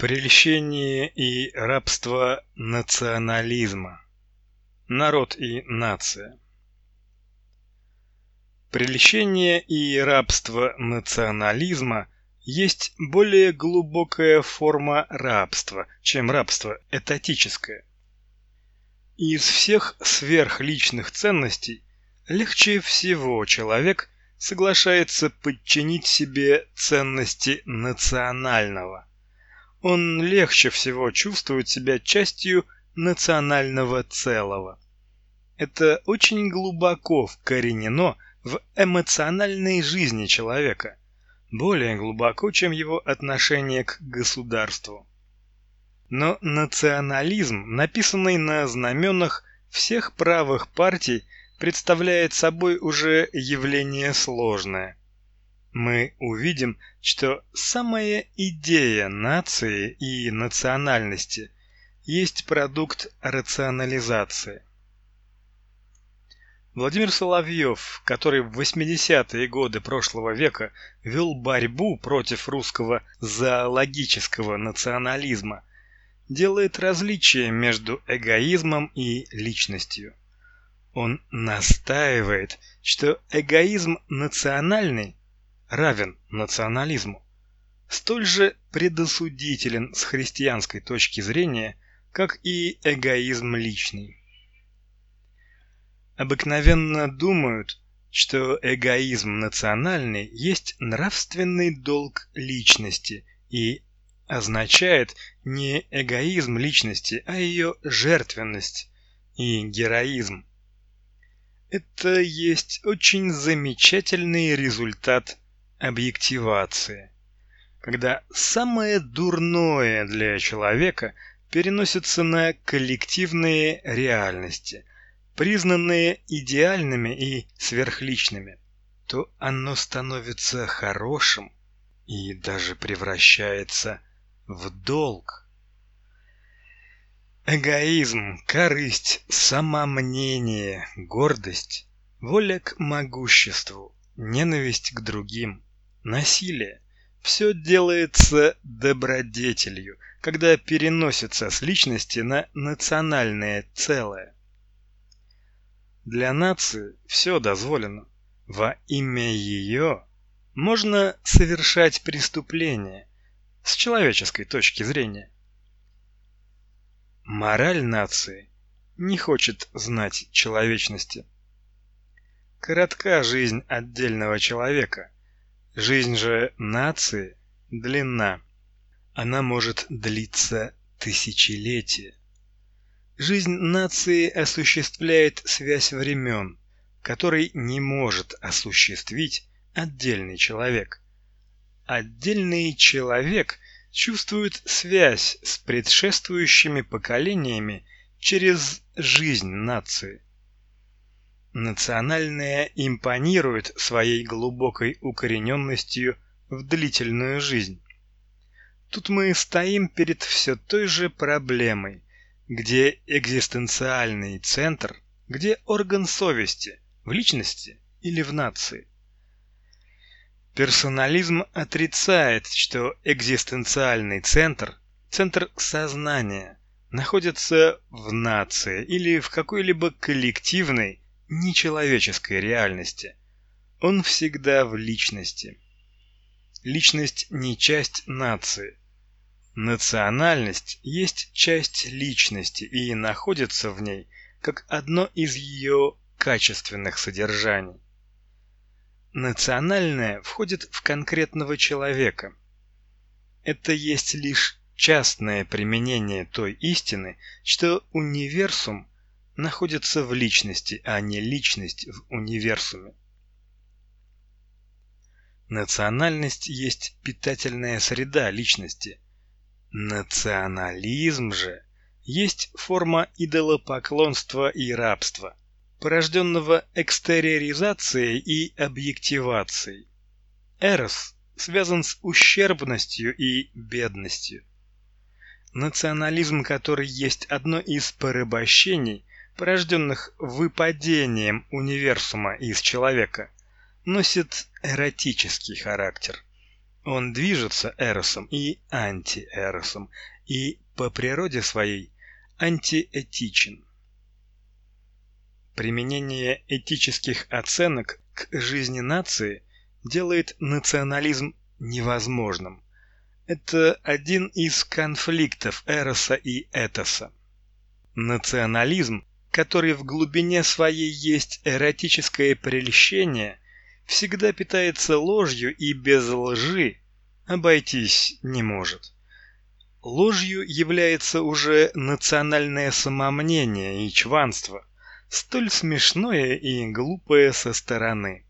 Прельщение и рабство национализма. Народ и нация. Прельщение и рабство национализма есть более глубокая форма рабства, чем рабство этатическое. Из всех сверхличных ценностей легче всего человек соглашается подчинить себе ценности национального. Он легче всего чувствует себя частью национального целого. Это очень глубоко вкоренено в эмоциональной жизни человека, более глубоко, чем его отношение к государству. Но национализм, написанный на знаменах всех правых партий, представляет собой уже явление сложное. Мы увидим, что самая идея нации и национальности есть продукт рационализации. Владимир Соловьев, который в 80-е годы прошлого века вел борьбу против русского зоологического национализма, делает различие между эгоизмом и личностью. Он настаивает, что эгоизм национальный равен национализму, столь же предосудителен с христианской точки зрения, как и эгоизм личный. Обыкновенно думают, что эгоизм национальный есть нравственный долг личности и означает не эгоизм личности, а ее жертвенность и героизм. Это есть очень замечательный результат объективации, когда самое дурное для человека переносится на коллективные реальности, признанные идеальными и сверхличными, то оно становится хорошим и даже превращается в долг. Эгоизм, корысть, самомнение, гордость, воля к могуществу, ненависть к другим, насилие – все делается добродетелью, когда переносится с личности на национальное целое. Для нации все дозволено. Во имя ее можно совершать преступления с человеческой точки зрения. Мораль нации не хочет знать человечности. Коротка жизнь отдельного человека, жизнь же нации длинна. Она может длиться тысячелетия. Жизнь нации осуществляет связь времен, которой не может осуществить отдельный человек. Отдельный человек чувствует связь с предшествующими поколениями через жизнь нации. Национальное импонирует своей глубокой укорененностью в длительную жизнь. Тут мы стоим перед все той же проблемой, где экзистенциальный центр, где орган совести, в личности или в нации. Персонализм отрицает, что экзистенциальный центр, центр сознания, находится в нации или в какой-либо коллективной, нечеловеческой реальности. Он всегда в личности. Личность не часть нации. Национальность есть часть личности и находится в ней как одно из ее качественных содержаний. Национальное входит в конкретного человека. Это есть лишь частное применение той истины, что универсум находится в личности, а не личность в универсуме. Национальность есть питательная среда личности. Национализм же есть форма идолопоклонства и рабства, порожденного экстериоризацией и объективацией. Эрос связан с ущербностью и бедностью. Национализм, который есть одно из порабощений, порожденных выпадением универсума из человека, носит эротический характер. Он движется эросом и антиэросом, и по природе своей антиэтичен. Применение этических оценок к жизни нации делает национализм невозможным. Это один из конфликтов эроса и этоса. Национализм, который в глубине своей есть эротическое прельщение, всегда питается ложью и без лжи обойтись не может. Ложью является уже национальное самомнение и чванство, столь смешное и глупое со стороны.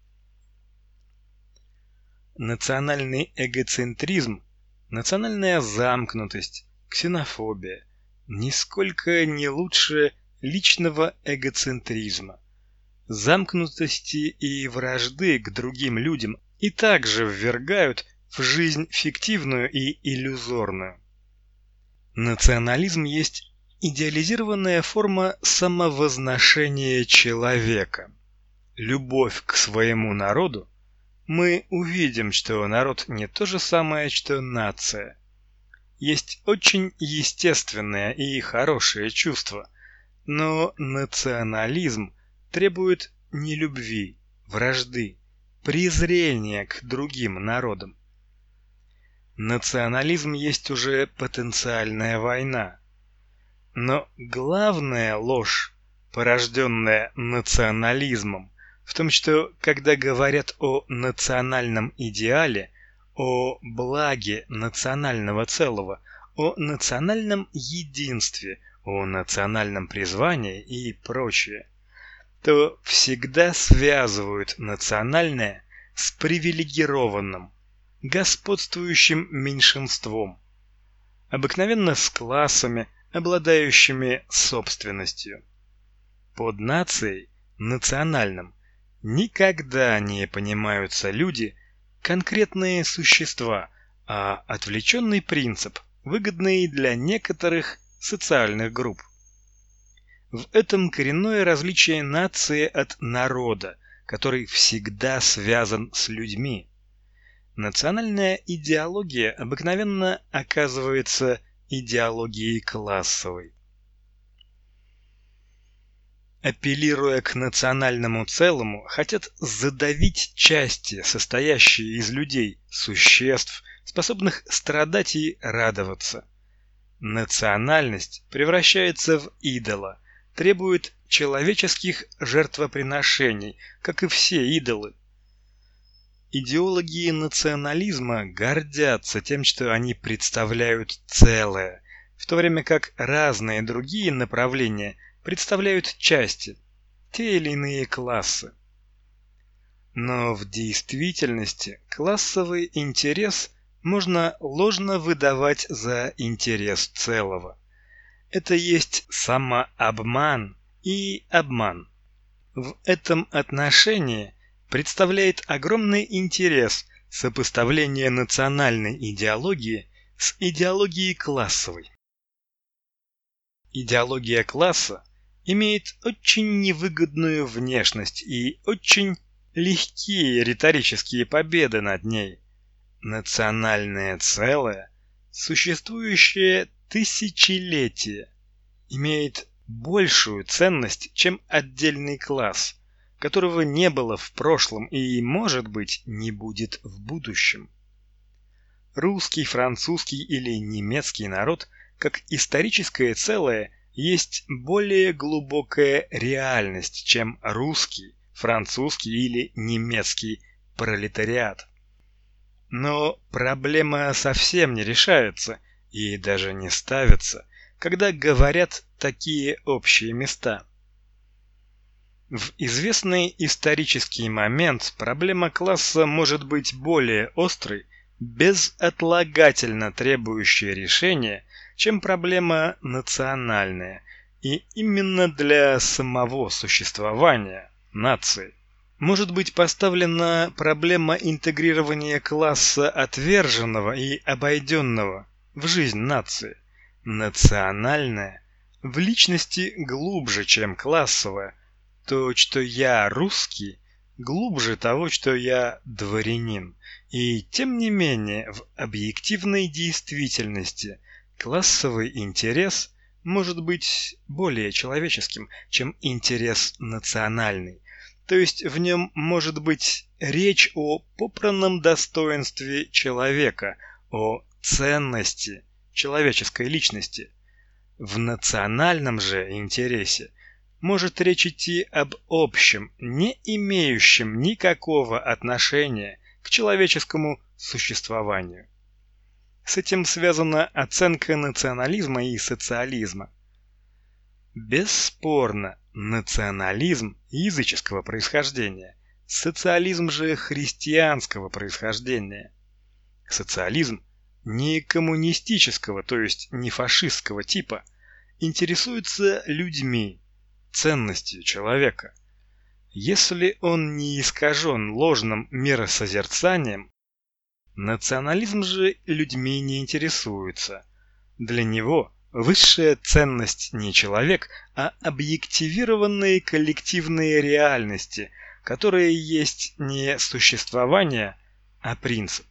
Национальный эгоцентризм, национальная замкнутость, ксенофобия нисколько не лучше личного эгоцентризма, замкнутости и вражды к другим людям и также ввергают в жизнь фиктивную и иллюзорную. Национализм есть идеализированная форма самовозношения человека. Любовь к своему народу, мы увидим, что народ не то же самое, что нация. Есть очень естественное и хорошее чувство, но национализм требует не любви, вражды, презрения к другим народам. Национализм есть уже потенциальная война. Но главная ложь, порожденная национализмом, в том, что когда говорят о национальном идеале, о благе национального целого, о национальном единстве, о национальном призвании и прочее, то всегда связывают национальное с привилегированным, господствующим меньшинством, обыкновенно с классами, обладающими собственностью. Под нацией, национальным, никогда не понимаются люди, конкретные существа, а отвлеченный принцип, выгодный для некоторых социальных групп. В этом коренное различие нации от народа, который всегда связан с людьми. Национальная идеология обыкновенно оказывается идеологией классовой. Апеллируя к национальному целому, хотят задавить части, состоящие из людей, существ, способных страдать и радоваться. Национальность превращается в идола, требует человеческих жертвоприношений, как и все идолы. Идеологи национализма гордятся тем, что они представляют целое, в то время как разные другие направления представляют части, те или иные классы. Но в действительности классовый интерес можно ложно выдавать за интерес целого. Это есть самообман и обман. В этом отношении представляет огромный интерес сопоставление национальной идеологии с идеологией классовой. Идеология класса имеет очень невыгодную внешность и очень легкие риторические победы над ней. Национальное целое, существующее тысячелетия, имеет большую ценность, чем отдельный класс, которого не было в прошлом и, может быть, не будет в будущем. Русский, французский или немецкий народ, как историческое целое, есть более глубокая реальность, чем русский, французский или немецкий пролетариат. Но проблема совсем не решается и даже не ставится, когда говорят такие общие места. В известный исторический момент проблема класса может быть более острой, безотлагательно требующей решения, чем проблема национальная, и именно для самого существования нации. Может быть поставлена проблема интегрирования класса отверженного и обойденного в жизнь нации. Национальная в личности глубже, чем классовая. То, что я русский, глубже того, что я дворянин, И тем не менее, в объективной действительности классовый интерес может быть более человеческим, чем интерес национальный. То есть в нем может быть речь о попранном достоинстве человека, о ценности человеческой личности. В национальном же интересе может речь идти об общем, не имеющем никакого отношения к человеческому существованию. С этим связана оценка национализма и социализма. Бесспорно, национализм языческого происхождения, социализм же христианского происхождения. Социализм не коммунистического, то есть не фашистского типа, интересуется людьми, ценностью человека. Если он не искажен ложным миросозерцанием, национализм же людьми не интересуется. Для него высшая ценность не человек, а объективированные коллективные реальности, которые есть не существование, а принцип.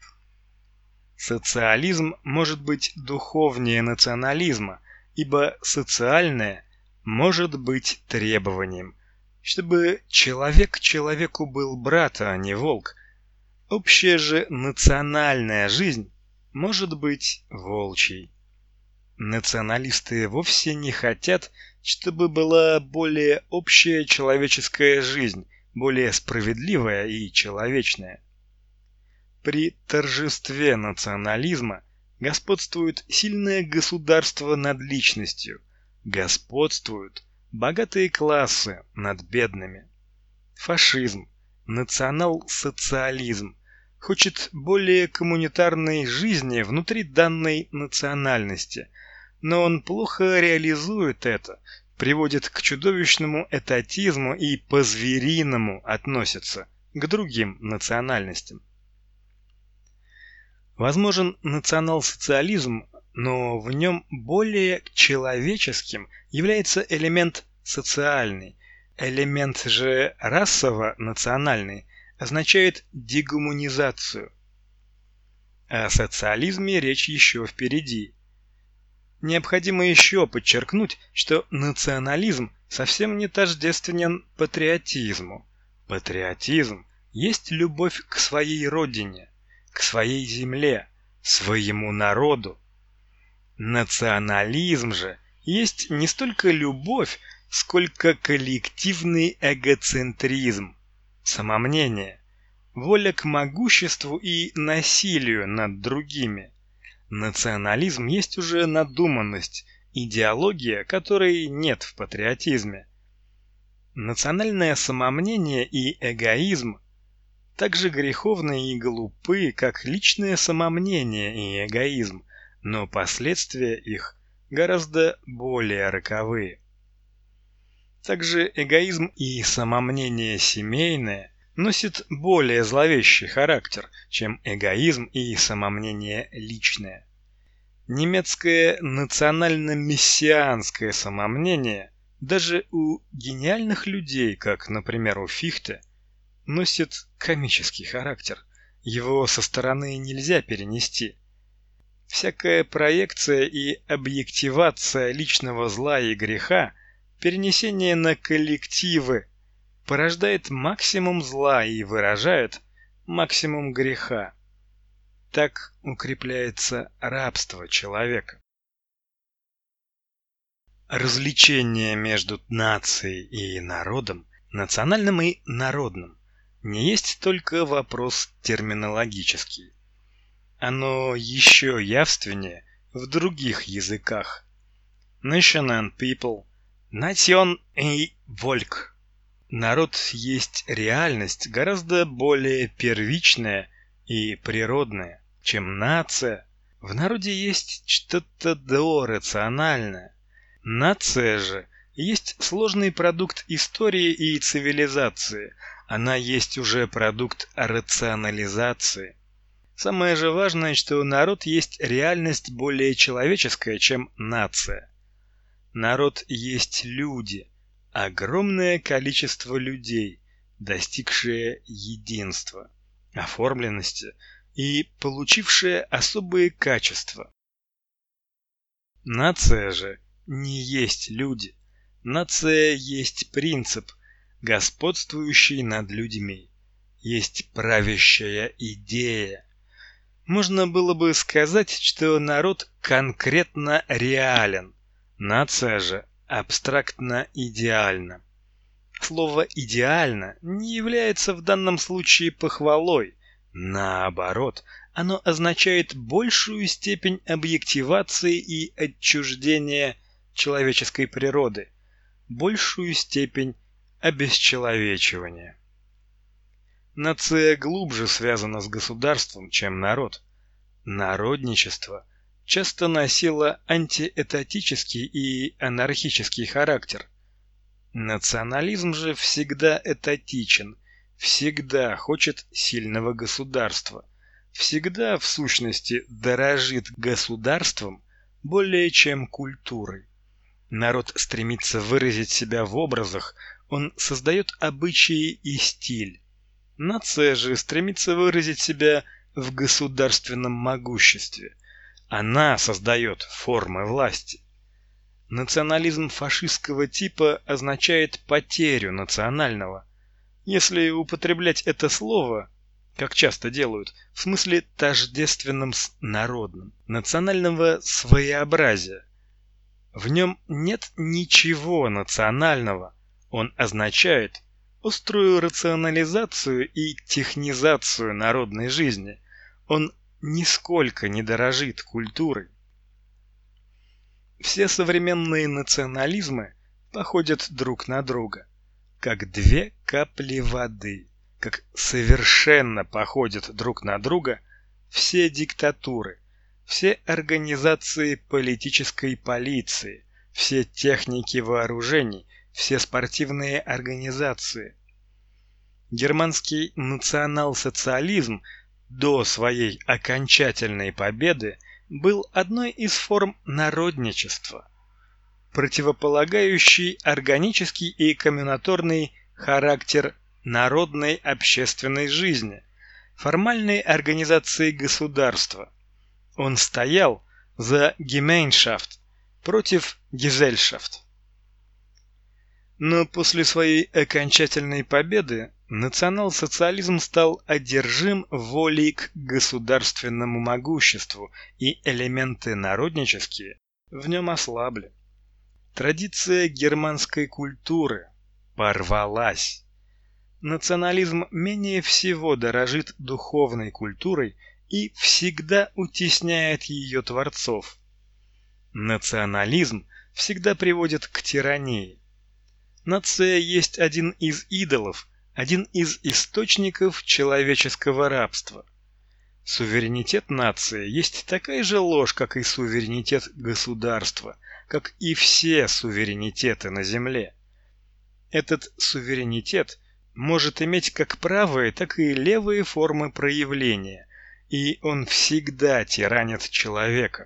Социализм может быть духовнее национализма, ибо социальное может быть требованием, чтобы человек человеку был брат, а не волк. Общая же национальная жизнь может быть волчьей. Националисты вовсе не хотят, чтобы была более общая человеческая жизнь, более справедливая и человечная. При торжестве национализма господствует сильное государство над личностью, господствуют богатые классы над бедными. Фашизм, национал-социализм хочет более коммунитарной жизни внутри данной национальности, но он плохо реализует это, приводит к чудовищному этатизму и по-звериному относится к другим национальностям. Возможен национал-социализм, но в нем более человеческим является элемент социальный. Элемент же расово-национальный означает дегуманизацию. О социализме речь еще впереди. Необходимо еще подчеркнуть, что национализм совсем не тождественен патриотизму. Патриотизм есть любовь к своей родине, к своей земле, своему народу. Национализм же есть не столько любовь, сколько коллективный эгоцентризм, самомнение, воля к могуществу и насилию над другими. Национализм есть уже надуманность, идеология, которой нет в патриотизме. Национальное самомнение и эгоизм так же греховны и глупы, как личное самомнение и эгоизм, но последствия их гораздо более роковые. Также эгоизм и самомнение семейное носит более зловещий характер, чем эгоизм и самомнение личное. Немецкое национально-мессианское самомнение даже у гениальных людей, как, например, у Фихте, носит комический характер. Его со стороны нельзя перенести. Всякая проекция и объективация личного зла и греха, перенесение на коллективы, порождает максимум зла и выражает максимум греха. Так укрепляется рабство человека. Различение между нацией и народом, национальным и народным, не есть только вопрос терминологический. Оно еще явственнее в других языках. Nation and people, nation и volk. Народ есть реальность гораздо более первичная и природная, чем нация. В народе есть что-то дорациональное. Нация же есть сложный продукт истории и цивилизации. Она есть уже продукт рационализации. Самое же важное, что народ есть реальность более человеческая, чем нация. Народ есть люди, огромное количество людей, достигшие единства, оформленности и получившая особые качества. Нация же не есть люди. Нация есть принцип, господствующий над людьми. Есть правящая идея. Можно было бы сказать, что народ конкретно реален, нация же абстрактно идеальна. Слово «идеально» не является в данном случае похвалой. Наоборот, оно означает большую степень объективации и отчуждения человеческой природы, большую степень обесчеловечивания. Нация глубже связана с государством, чем народ. Народничество часто носило антиэтатический и анархический характер. Национализм же всегда этатичен, всегда хочет сильного государства, всегда в сущности дорожит государством более чем культурой. Народ стремится выразить себя в образах, он создает обычаи и стиль. Нация же стремится выразить себя в государственном могуществе. Она создает формы власти. Национализм фашистского типа означает потерю национального. Если употреблять это слово, как часто делают, в смысле тождественном с народным, национального своеобразия. В нем нет ничего национального. Он означает острую рационализацию и технизацию народной жизни. Он нисколько не дорожит культурой. Все современные национализмы походят друг на друга, как две капли воды, как совершенно походят друг на друга все диктатуры, все организации политической полиции, все техники вооружений, все спортивные организации. Германский национал-социализм до своей окончательной победы был одной из форм народничества, противополагающей органический и комбинаторный характер народной общественной жизни, формальной организации государства. Он стоял за Gemeinschaft против Gesellschaft. Но после своей окончательной победы национал-социализм стал одержим волей к государственному могуществу, и элементы народнические в нем ослабли. Традиция германской культуры порвалась. Национализм менее всего дорожит духовной культурой и всегда утесняет ее творцов. Национализм всегда приводит к тирании. Нация есть один из идолов, один из источников человеческого рабства. Суверенитет нации есть такая же ложь, как и суверенитет государства, как и все суверенитеты на земле. Этот суверенитет может иметь как правые, так и левые формы проявления, и он всегда тиранит человека.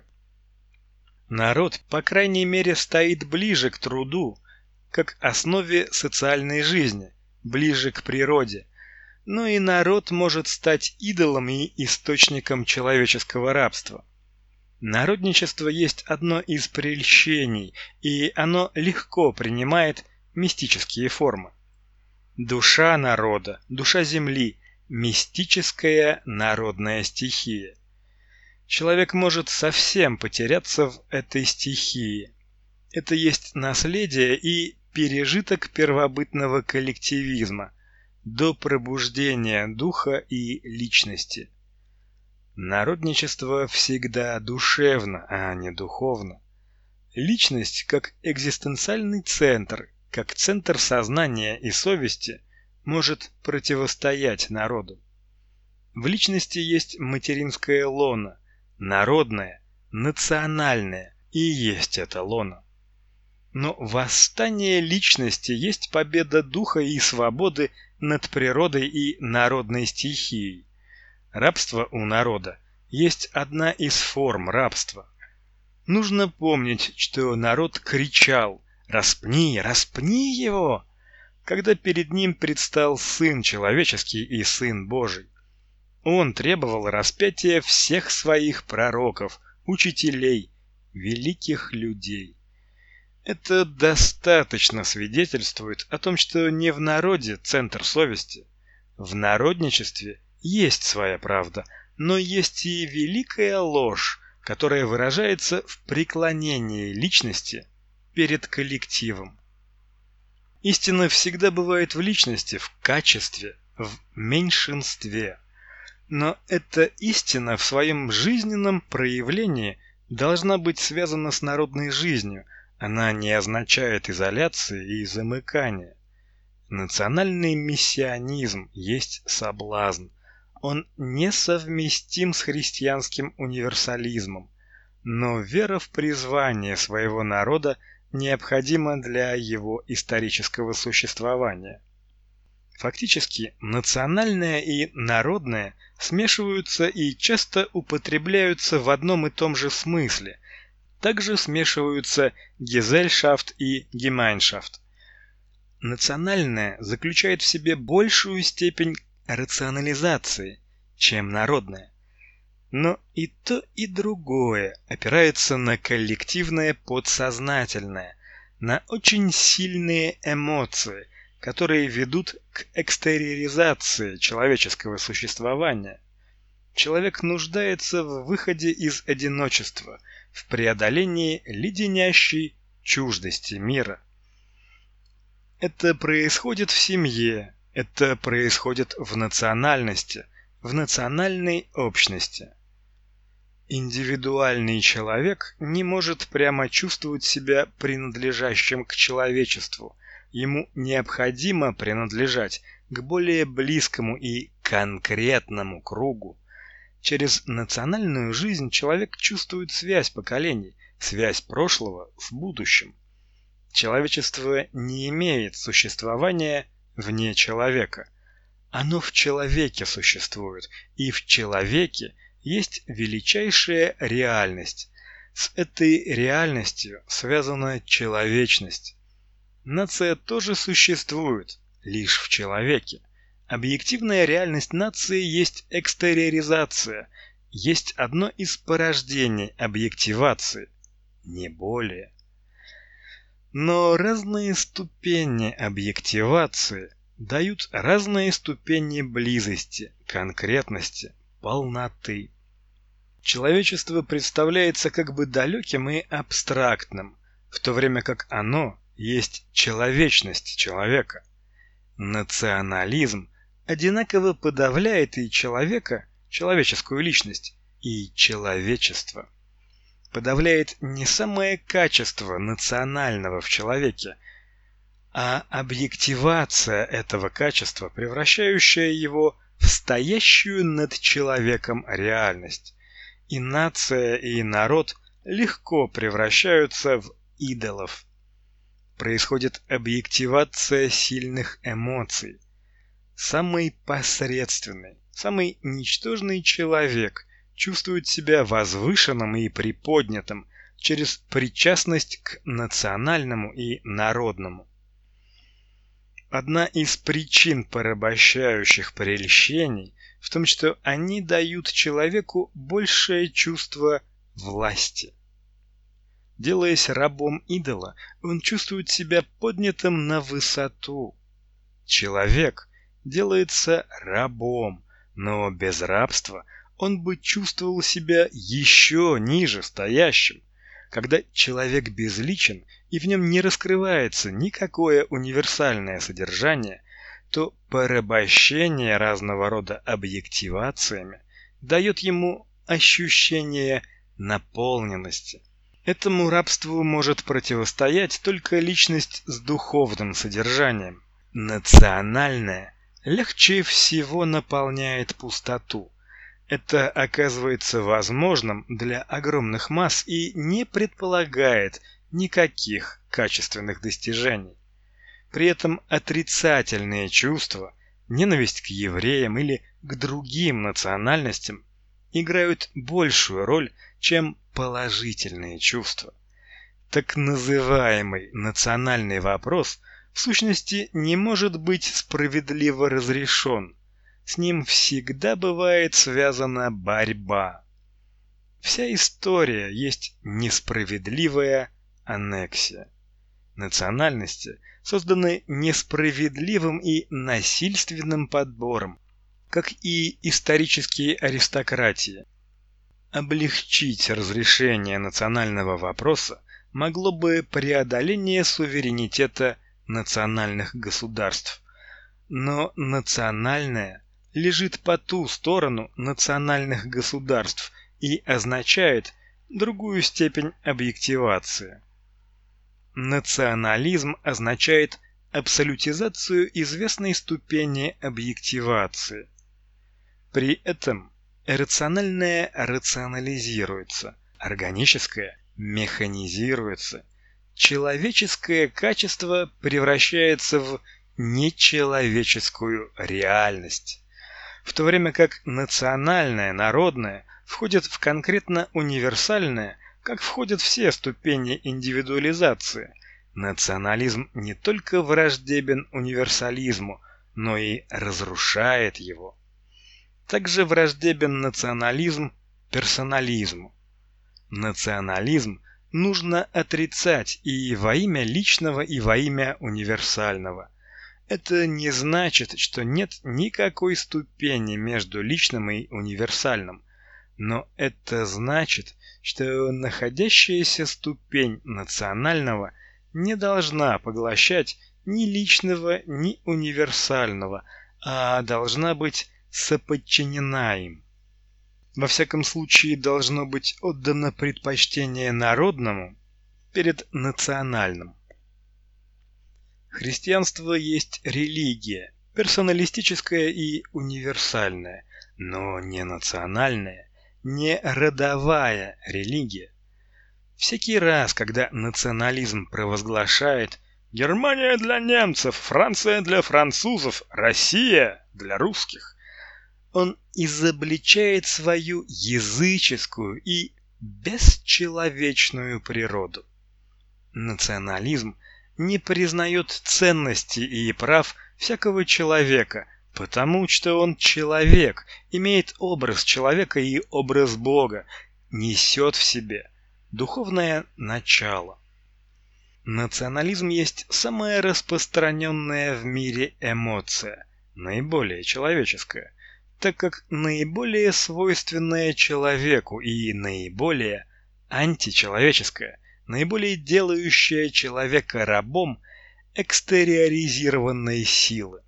Народ, по крайней мере, стоит ближе к труду, как основе социальной жизни, ближе к природе, но и народ может стать идолом и источником человеческого рабства. Народничество есть одно из прельщений, и оно легко принимает мистические формы. Душа народа, душа земли – мистическая народная стихия. Человек может совсем потеряться в этой стихии. Это есть наследие и пережиток первобытного коллективизма до пробуждения духа и личности. Народничество всегда душевно, а не духовно. Личность как экзистенциальный центр, как центр сознания и совести, может противостоять народу. В личности есть материнское лоно, народное, национальное, и есть это лоно. Но восстание личности есть победа духа и свободы над природой и народной стихией. Рабство у народа есть одна из форм рабства. Нужно помнить, что народ кричал «Распни, распни его!», когда перед ним предстал Сын Человеческий и Сын Божий. Он требовал распятия всех своих пророков, учителей, великих людей. Это достаточно свидетельствует о том, что не в народе центр совести. В народничестве есть своя правда, но есть и великая ложь, которая выражается в преклонении личности перед коллективом. Истина всегда бывает в личности, в качестве, в меньшинстве. Но эта истина в своем жизненном проявлении должна быть связана с народной жизнью. Она не означает изоляции и замыкания. Национальный миссионизм есть соблазн. Он несовместим с христианским универсализмом. Но вера в призвание своего народа необходима для его исторического существования. Фактически, национальное и народное смешиваются и часто употребляются в одном и том же смысле. Также смешиваются Gesellschaft и Gemeinschaft. Национальное заключает в себе большую степень рационализации, чем народное. Но и то, и другое опирается на коллективное подсознательное, на очень сильные эмоции, которые ведут к экстериоризации человеческого существования. Человек нуждается в выходе из одиночества, в преодолении леденящей чуждости мира. Это происходит в семье, это происходит в национальности, в национальной общности. Индивидуальный человек не может прямо чувствовать себя принадлежащим к человечеству. Ему необходимо принадлежать к более близкому и конкретному кругу. Через национальную жизнь человек чувствует связь поколений, связь прошлого с будущим. Человечество не имеет существования вне человека. Оно в человеке существует, и в человеке есть величайшая реальность. С этой реальностью связана человечность. Нация тоже существует, лишь в человеке. Объективная реальность нации есть экстериоризация, есть одно из порождений объективации, не более. Но разные ступени объективации дают разные ступени близости, конкретности, полноты. Человечество представляется как бы далеким и абстрактным, в то время как оно есть человечность человека. Национализм одинаково подавляет и человека, человеческую личность, и человечество. Подавляет не самое качество национального в человеке, а объективация этого качества, превращающая его в стоящую над человеком реальность. И нация, и народ легко превращаются в идолов. Происходит объективация сильных эмоций. Самый посредственный, самый ничтожный человек чувствует себя возвышенным и приподнятым через причастность к национальному и народному. Одна из причин порабощающих прельщений в том, что они дают человеку большее чувство власти. Делаясь рабом идола, он чувствует себя поднятым на высоту. Человек делается рабом, но без рабства он бы чувствовал себя еще ниже стоящим. Когда человек безличен и в нем не раскрывается никакое универсальное содержание, то порабощение разного рода объективациями дает ему ощущение наполненности. Этому рабству может противостоять только личность с духовным содержанием. Национальное легче всего наполняет пустоту. Это оказывается возможным для огромных масс и не предполагает никаких качественных достижений. При этом отрицательные чувства, ненависть к евреям или к другим национальностям играют большую роль, чем положительные чувства. Так называемый национальный вопрос в сущности не может быть справедливо разрешен. с ним всегда бывает связана борьба. Вся история есть несправедливая аннексия. Национальности созданы несправедливым и насильственным подбором, как и исторические аристократии. Облегчить разрешение национального вопроса могло бы преодоление суверенитета национальных государств. Но национальное лежит по ту сторону национальных государств и означает другую степень объективации. Национализм означает абсолютизацию известной ступени объективации. При этом иррациональное рационализируется, органическое механизируется, человеческое качество превращается в нечеловеческую реальность, в то время как национальное, народное входит в конкретно универсальное, как входят все ступени индивидуализации. Национализм не только враждебен универсализму, но и разрушает его. Также враждебен национализм персонализму. Национализм нужно отрицать и во имя личного, и во имя универсального. Это не значит, что нет никакой ступени между личным и универсальным, но это значит, что находящаяся ступень национального не должна поглощать ни личного, ни универсального, а должна быть соподчинена им. Во всяком случае, должно быть отдано предпочтение народному перед национальным. Христианство есть религия, персоналистическая и универсальная, но не национальная, не родовая религия. Всякий раз, когда национализм провозглашает «Германия для немцев, Франция для французов, Россия для русских», он изобличает свою языческую и бесчеловечную природу. Национализм не признает ценности и прав всякого человека, потому что он человек, имеет образ человека и образ Бога, несет в себе духовное начало. Национализм есть самая распространенная в мире эмоция, наиболее человеческая, так как наиболее свойственная человеку и наиболее античеловеческая, наиболее делающая человека рабом экстериоризированной силы.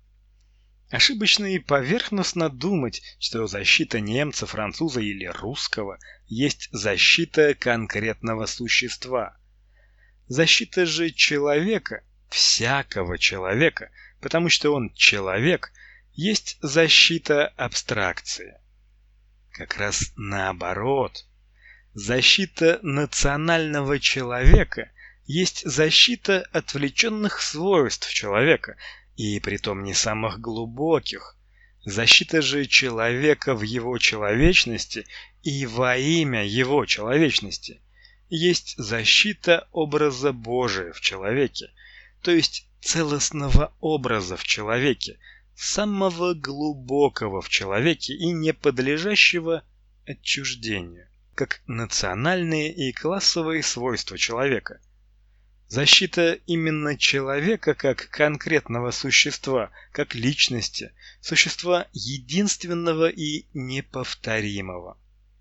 Ошибочно и поверхностно думать, что защита немца, француза или русского есть защита конкретного существа. Защита же человека, всякого человека, потому что он человек, есть защита абстракции. Как раз наоборот. Защита национального человека есть защита отвлеченных свойств человека, и притом не самых глубоких. Защита же человека в его человечности и во имя его человечности есть защита образа Божия в человеке, то есть целостного образа в человеке, самого глубокого в человеке и не подлежащего отчуждению, как национальные и классовые свойства человека. Защита именно человека как конкретного существа, как личности, существа единственного и неповторимого.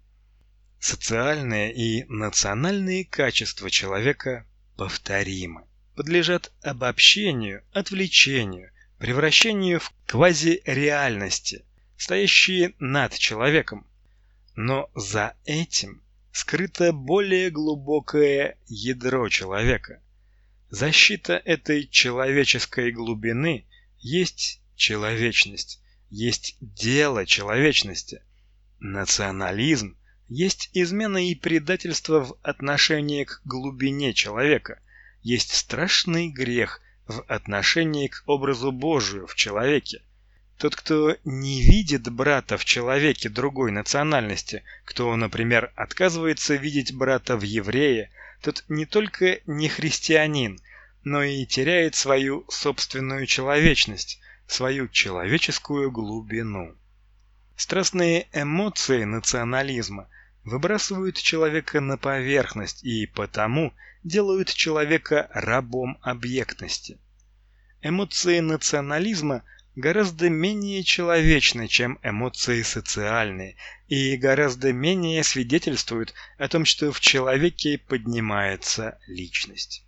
Социальные и национальные качества человека повторимы, подлежат обобщению, отвлечению, превращению в квазиреальности, стоящие над человеком. Но за этим скрыто более глубокое ядро человека. Защита этой человеческой глубины есть человечность, есть дело человечности. Национализм есть измена и предательство в отношении к глубине человека, есть страшный грех в отношении к образу Божию в человеке. Тот, кто не видит брата в человеке другой национальности, кто, например, отказывается видеть брата в еврее, тот не только не христианин, но и теряет свою собственную человечность, свою человеческую глубину. Страстные эмоции национализма выбрасывают человека на поверхность и потому делают человека рабом объектности. Эмоции национализма гораздо менее человечны, чем эмоции социальные, и гораздо менее свидетельствуют о том, что в человеке поднимается личность.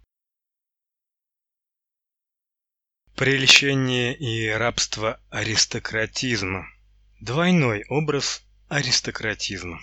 Прельщение и рабство аристократизма. Двойной образ аристократизма.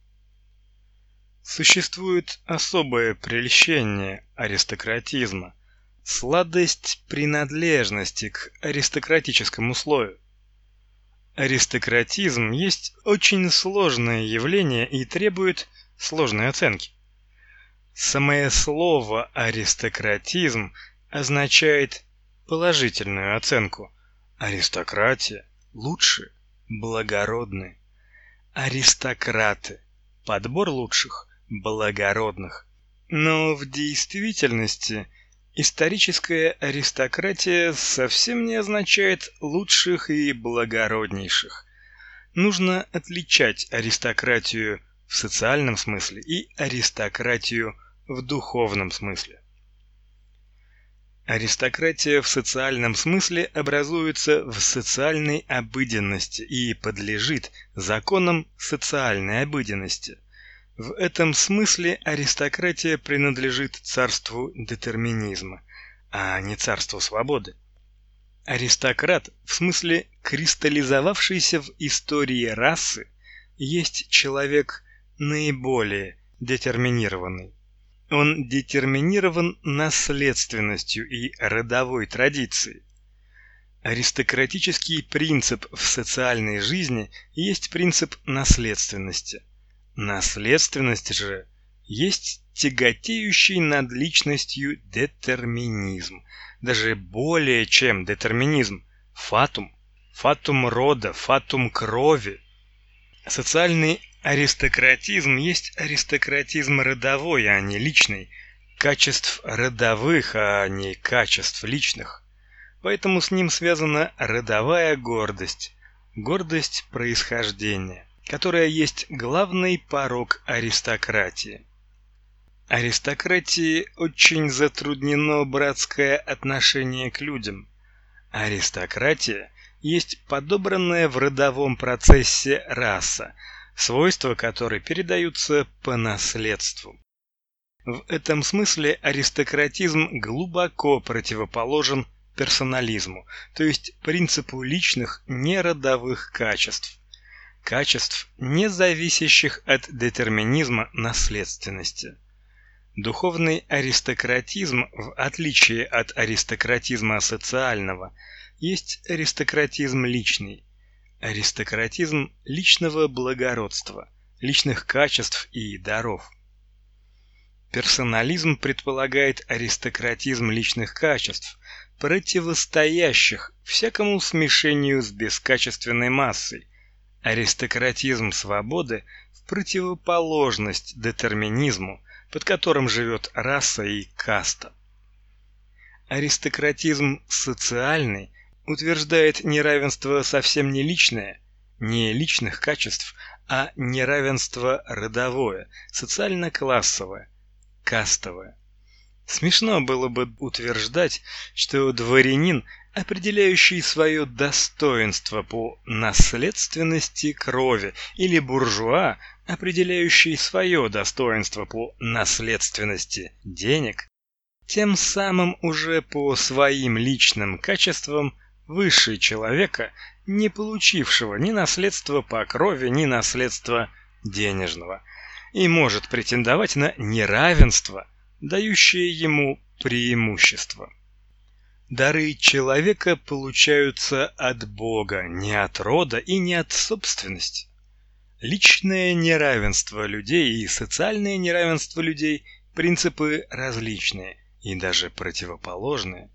Существует особое прельщение аристократизма, сладость принадлежности к аристократическому слою. Аристократизм есть очень сложное явление и требует сложной оценки. Самое слово «аристократизм» означает положительную оценку. Аристократия – лучше, благородны. Аристократы – подбор лучших, благородных. Но в действительности историческая аристократия совсем не означает лучших и благороднейших. Нужно отличать аристократию в социальном смысле и аристократию в духовном смысле. Аристократия в социальном смысле образуется в социальной обыденности и подлежит законам социальной обыденности. В этом смысле аристократия принадлежит царству детерминизма, а не царству свободы. Аристократ, в смысле кристаллизовавшийся в истории расы, есть человек наиболее детерминированный. Он детерминирован наследственностью и родовой традицией. Аристократический принцип в социальной жизни есть принцип наследственности. Наследственность же есть тяготеющий над личностью детерминизм, даже более чем детерминизм, фатум рода, фатум крови. Социальный аристократизм есть аристократизм родовой, а не личный, качеств родовых, а не качеств личных. Поэтому с ним связана родовая гордость, гордость происхождения, которая есть главный порок аристократии. Аристократии очень затруднено братское отношение к людям. Аристократия есть подобранная в родовом процессе раса, свойства которой передаются по наследству. В этом смысле аристократизм глубоко противоположен персонализму, то есть принципу личных неродовых качеств, качеств, не зависящих от детерминизма наследственности. Духовный аристократизм, в отличие от аристократизма социального, есть аристократизм личный, аристократизм личного благородства, личных качеств и даров. Персонализм предполагает аристократизм личных качеств, противостоящих всякому смешению с бескачественной массой. Аристократизм свободы в противоположность детерминизму, под которым живет раса и каста. Аристократизм социальный утверждает неравенство совсем не личное, не личных качеств, а неравенство родовое, социально-классовое, кастовое. Смешно было бы утверждать, что дворянин, определяющий свое достоинство по наследственности крови, или буржуа, определяющий свое достоинство по наследственности денег, тем самым уже по своим личным качествам выше человека, не получившего ни наследства по крови, ни наследства денежного, и может претендовать на неравенство, дающее ему преимущество. Дары человека получаются от Бога, не от рода и не от собственности. Личное неравенство людей и социальное неравенство людей – принципы различные и даже противоположные.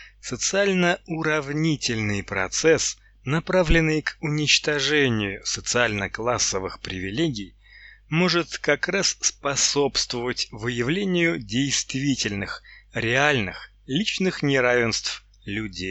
Социально-уравнительный процесс, направленный к уничтожению социально-классовых привилегий, может как раз способствовать выявлению действительных, реальных, личных неравенств людей.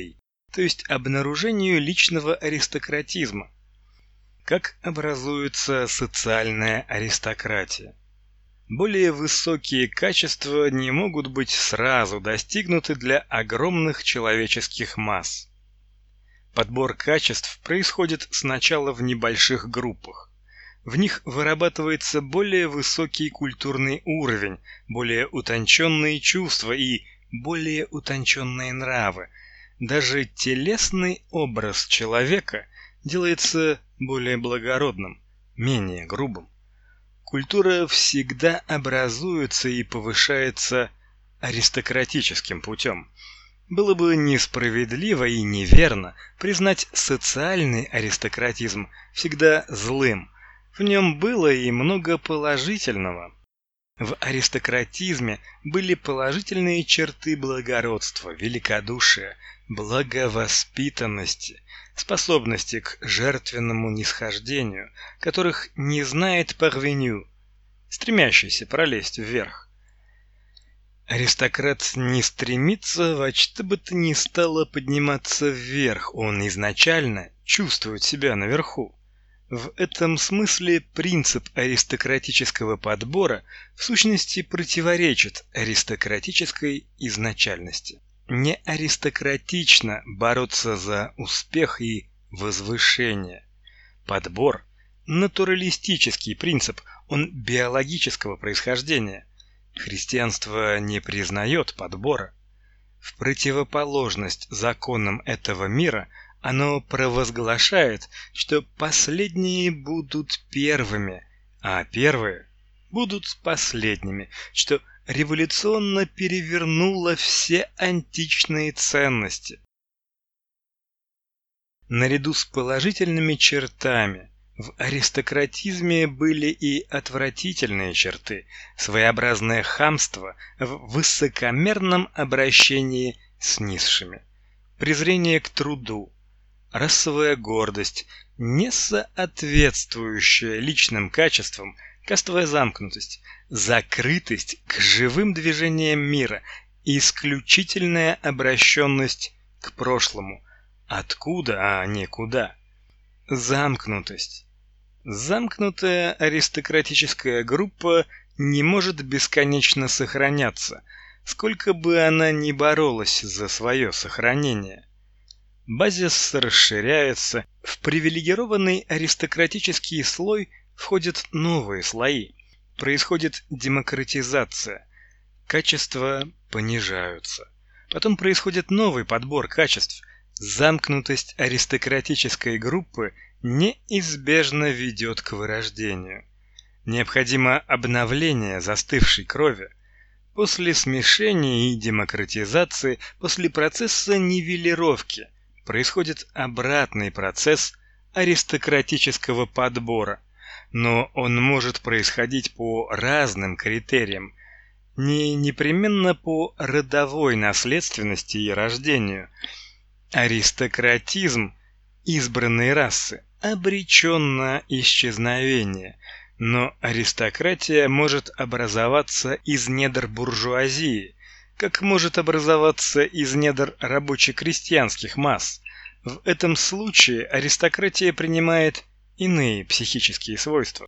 то есть обнаружению личного аристократизма. Как образуется социальная аристократия? Более высокие качества не могут быть сразу достигнуты для огромных человеческих масс. Подбор качеств происходит сначала в небольших группах. В них вырабатывается более высокий культурный уровень, более утонченные чувства и более утонченные нравы. Даже телесный образ человека делается более благородным, менее грубым. Культура всегда образуется и повышается аристократическим путем. Было бы несправедливо и неверно признать социальный аристократизм всегда злым. В нем было и много положительного. В аристократизме были положительные черты благородства, великодушия, благовоспитанности, способности к жертвенному нисхождению, которых не знает парвеню, стремящийся пролезть вверх. Аристократ не стремится во что бы то ни стало подниматься вверх, он изначально чувствует себя наверху. В этом смысле принцип аристократического подбора в сущности противоречит аристократической изначальности. Не аристократично бороться за успех и возвышение. Подбор – натуралистический принцип, он биологического происхождения. Христианство не признает подбора. В противоположность законам этого мира оно провозглашает, что последние будут первыми, а первые будут последними, что революционно перевернуло все античные ценности. Наряду с положительными чертами в аристократизме были и отвратительные черты, своеобразное хамство в высокомерном обращении с низшими, презрение к труду, расовая гордость, несоответствующая личным качествам, кастовая замкнутость, закрытость к живым движениям мира, исключительная обращенность к прошлому, откуда, а не куда, замкнутость. Замкнутая аристократическая группа не может бесконечно сохраняться, сколько бы она ни боролась за свое сохранение. Базис расширяется, в привилегированный аристократический слой входят новые слои, происходит демократизация, качества понижаются. Потом происходит новый подбор качеств. Замкнутость аристократической группы неизбежно ведет к вырождению. Необходимо обновление застывшей крови. После смешения и демократизации, после процесса нивелировки, происходит обратный процесс аристократического подбора, но он может происходить по разным критериям, не непременно по родовой наследственности и рождению. Аристократизм избранной расы обречен на исчезновение, но аристократия может образоваться из недр буржуазии, как может образоваться из недр рабоче-крестьянских масс. В этом случае аристократия принимает иные психические свойства.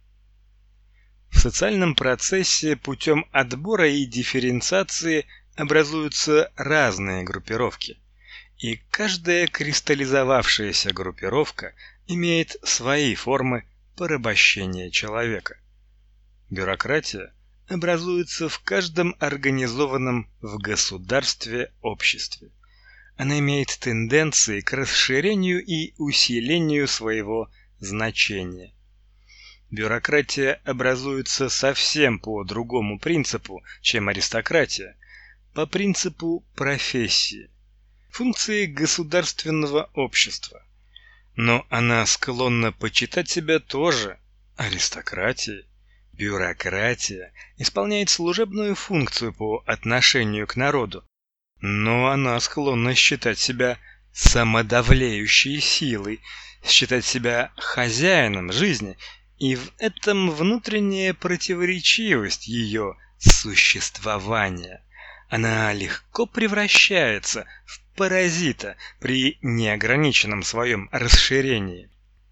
В социальном процессе путем отбора и дифференциации образуются разные группировки. И каждая кристаллизовавшаяся группировка имеет свои формы порабощения человека. Бюрократия образуется в каждом организованном в государстве обществе. Она имеет тенденции к расширению и усилению своего значения. Бюрократия образуется совсем по другому принципу, чем аристократия, по принципу профессии, функции государственного общества. Но она склонна почитать себя тоже аристократией. Бюрократия исполняет служебную функцию по отношению к народу, но она склонна считать себя самодовлеющей силой, считать себя хозяином жизни, и в этом внутренняя противоречивость ее существования. Она легко превращается в паразита при неограниченном своем расширении.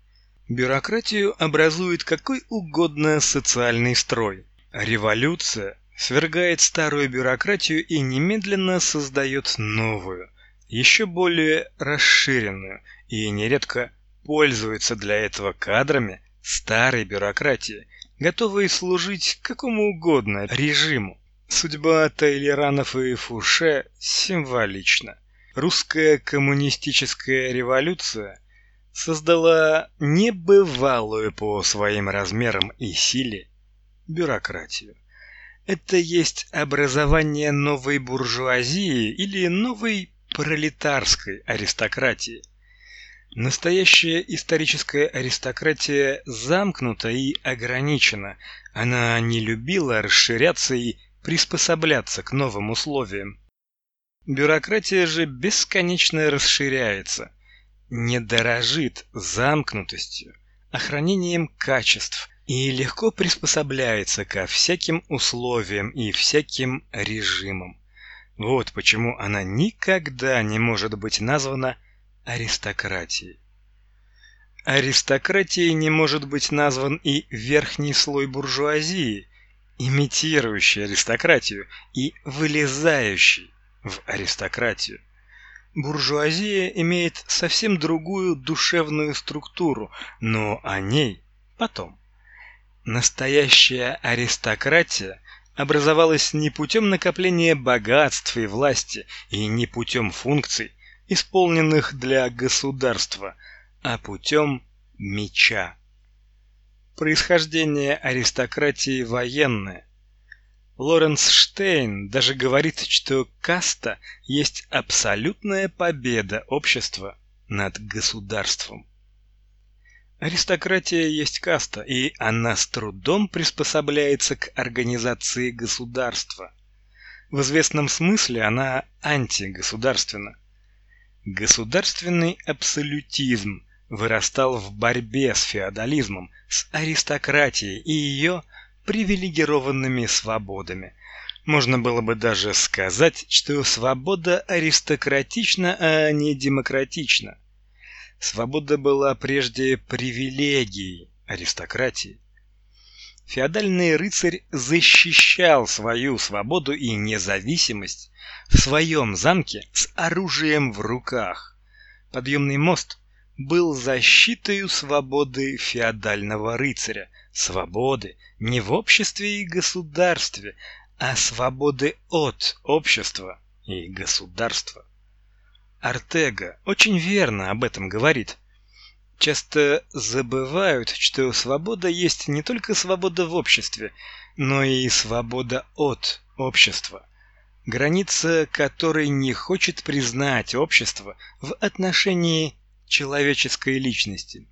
Бюрократию образует какой угодно социальный строй. Революция свергает старую бюрократию и немедленно создает новую, еще более расширенную, и нередко пользуется для этого кадрами старой бюрократии, готовые служить какому угодно режиму. Судьба Талейранов и Фуше символична. Русская коммунистическая революция создала небывалую по своим размерам и силе бюрократию. Это есть образование новой буржуазии или новой пролетарской аристократии. Настоящая историческая аристократия замкнута и ограничена. Она не любила расширяться и приспосабляться к новым условиям. Бюрократия же бесконечно расширяется, не дорожит замкнутостью, охранением качеств и легко приспосабляется ко всяким условиям и всяким режимам. Вот почему она никогда не может быть названа аристократией. Аристократией не может быть назван и верхний слой буржуазии, имитирующий аристократию и вылезающий в аристократию. Буржуазия имеет совсем другую душевную структуру, но о ней потом. Настоящая аристократия образовалась не путем накопления богатств и власти, и не путем функций, исполненных для государства, а путем меча. Происхождение аристократии военное. Лоренс Штейн даже говорит, что каста есть абсолютная победа общества над государством. Аристократия есть каста, и она с трудом приспосабляется к организации государства. В известном смысле она антигосударственна. Государственный абсолютизм вырастал в борьбе с феодализмом, с аристократией и ее привилегированными свободами. Можно было бы даже сказать, что свобода аристократична, а не демократична. Свобода была прежде привилегией аристократии. Феодальный рыцарь защищал свою свободу и независимость в своем замке с оружием в руках. Подъемный мост был защитой свободы феодального рыцаря, свободы не в обществе и государстве, а свободы от общества и государства. Ортега очень верно об этом говорит. Часто забывают, что свобода есть не только свобода в обществе, но и свобода от общества, граница которой не хочет признать общество в отношении человеческой личности.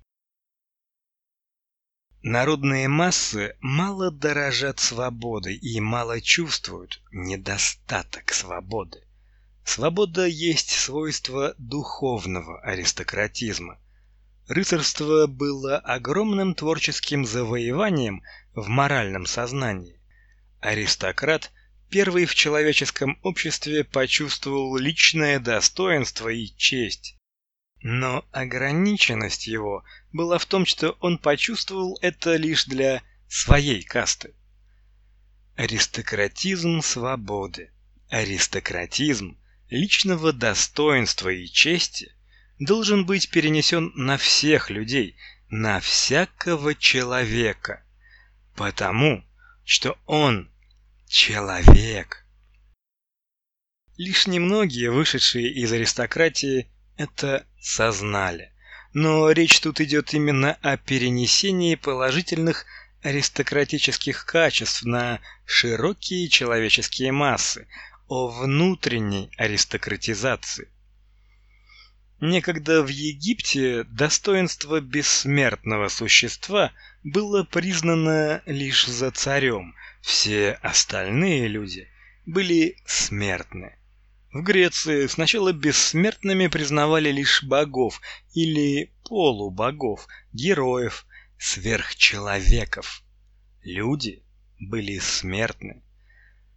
Народные массы мало дорожат свободой и мало чувствуют недостаток свободы. Свобода есть свойство духовного аристократизма. Рыцарство было огромным творческим завоеванием в моральном сознании. Аристократ первый в человеческом обществе почувствовал личное достоинство и честь. Но ограниченность его была в том, что он почувствовал это лишь для своей касты. Аристократизм свободы, аристократизм личного достоинства и чести должен быть перенесен на всех людей, на всякого человека, потому что он человек. Лишь немногие, вышедшие из аристократии, это сознали. Но речь тут идет именно о перенесении положительных аристократических качеств на широкие человеческие массы, о внутренней аристократизации. Некогда в Египте достоинство бессмертного существа было признано лишь за царем, все остальные люди были смертны. В Греции сначала бессмертными признавали лишь богов или полубогов, героев, сверхчеловеков. Люди были смертны.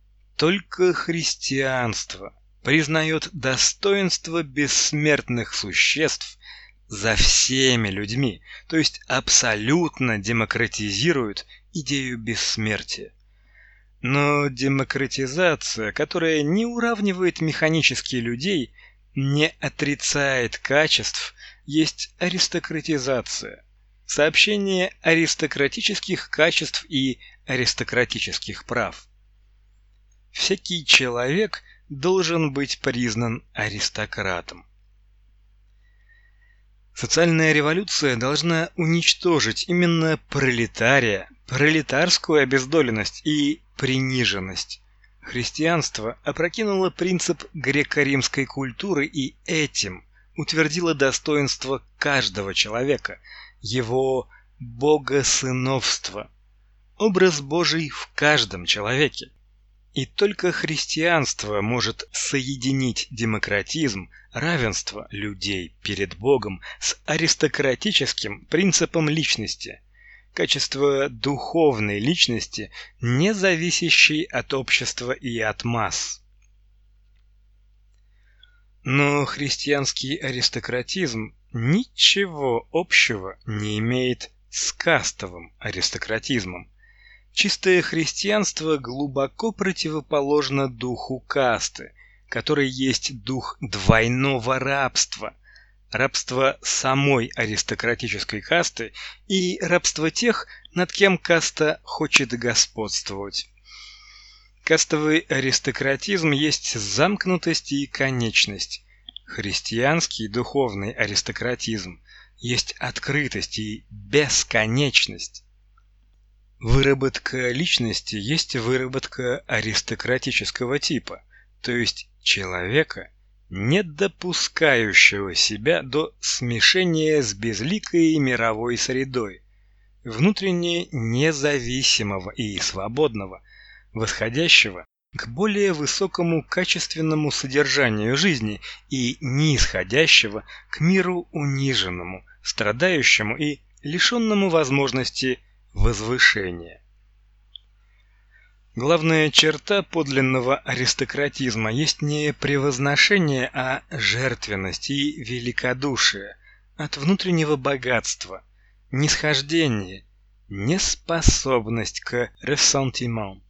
только христианство признает достоинство бессмертных существ за всеми людьми, то есть абсолютно демократизирует идею бессмертия. Но демократизация, которая не уравнивает механически людей, не отрицает качеств, есть аристократизация. Сообщение аристократических качеств и аристократических прав. Всякий человек должен быть признан аристократом. Социальная революция должна уничтожить именно пролетария, пролетарскую обездоленность и приниженность. Христианство опрокинуло принцип греко-римской культуры и этим утвердило достоинство каждого человека, его богосыновство, образ Божий в каждом человеке. И только христианство может соединить демократизм, равенство людей перед Богом с аристократическим принципом личности, качество духовной личности, не зависящей от общества и от масс. Но христианский аристократизм ничего общего не имеет с кастовым аристократизмом. Чистое христианство глубоко противоположно духу касты, который есть дух двойного рабства, рабство самой аристократической касты и рабство тех, над кем каста хочет господствовать. Кастовый аристократизм есть замкнутость и конечность. Христианский духовный аристократизм есть открытость и бесконечность. Выработка личности есть выработка аристократического типа, то есть человека, не допускающего себя до смешения с безликой мировой средой, внутренне независимого и свободного, восходящего к более высокому качественному содержанию жизни и нисходящего к миру униженному, страдающему и лишенному возможности возвышения. Главная черта подлинного аристократизма есть не превозношение, а жертвенность и великодушие от внутреннего богатства, нисхождение, неспособность к ressentiment.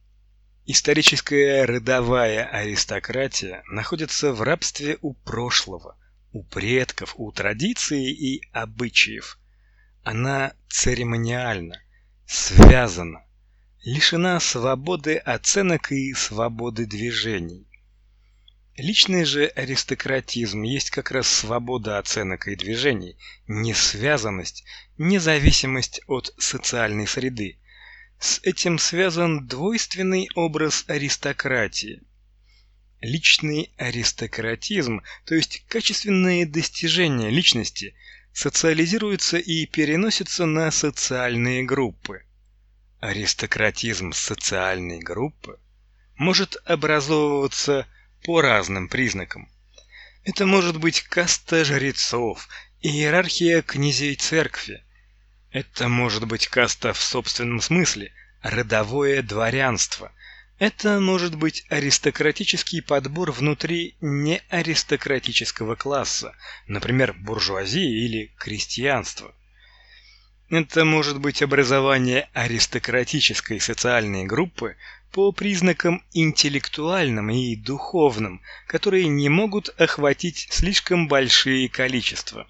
Историческая родовая аристократия находится в рабстве у прошлого, у предков, у традиций и обычаев. Она церемониальна, связана, лишена свободы оценок и свободы движений. Личный же аристократизм есть как раз свобода оценок и движений, несвязанность, независимость от социальной среды. С этим связан двойственный образ аристократии. Личный аристократизм, то есть качественные достижения личности, социализируется и переносится на социальные группы. Аристократизм социальной группы может образовываться по разным признакам. Это может быть каста жрецов, иерархия князей церкви. Это может быть каста в собственном смысле, родовое дворянство. Это может быть аристократический подбор внутри неаристократического класса, например, буржуазии или крестьянства. Это может быть образование аристократической социальной группы по признакам интеллектуальным и духовным, которые не могут охватить слишком большие количества.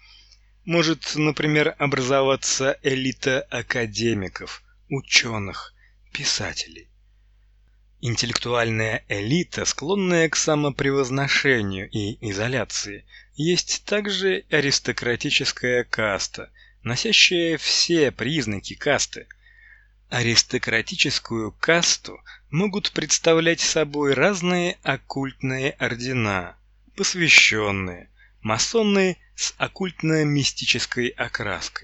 Может, например, образоваться элита академиков, ученых, писателей. Интеллектуальная элита, склонная к самопревозношению и изоляции, есть также аристократическая каста, носящая все признаки касты. Аристократическую касту могут представлять собой разные оккультные ордена, посвященные, масоны с оккультно-мистической окраской.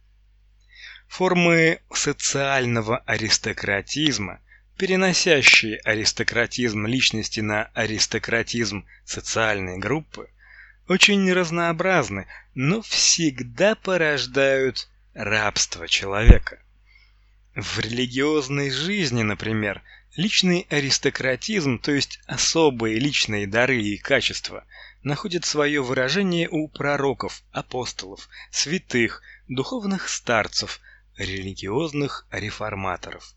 Формы социального аристократизма, переносящие аристократизм личности на аристократизм социальной группы, очень разнообразны, но всегда порождают рабство человека. В религиозной жизни, например, Личный аристократизм, то есть особые личные дары и качества, находят свое выражение у пророков, апостолов, святых, духовных старцев, религиозных реформаторов.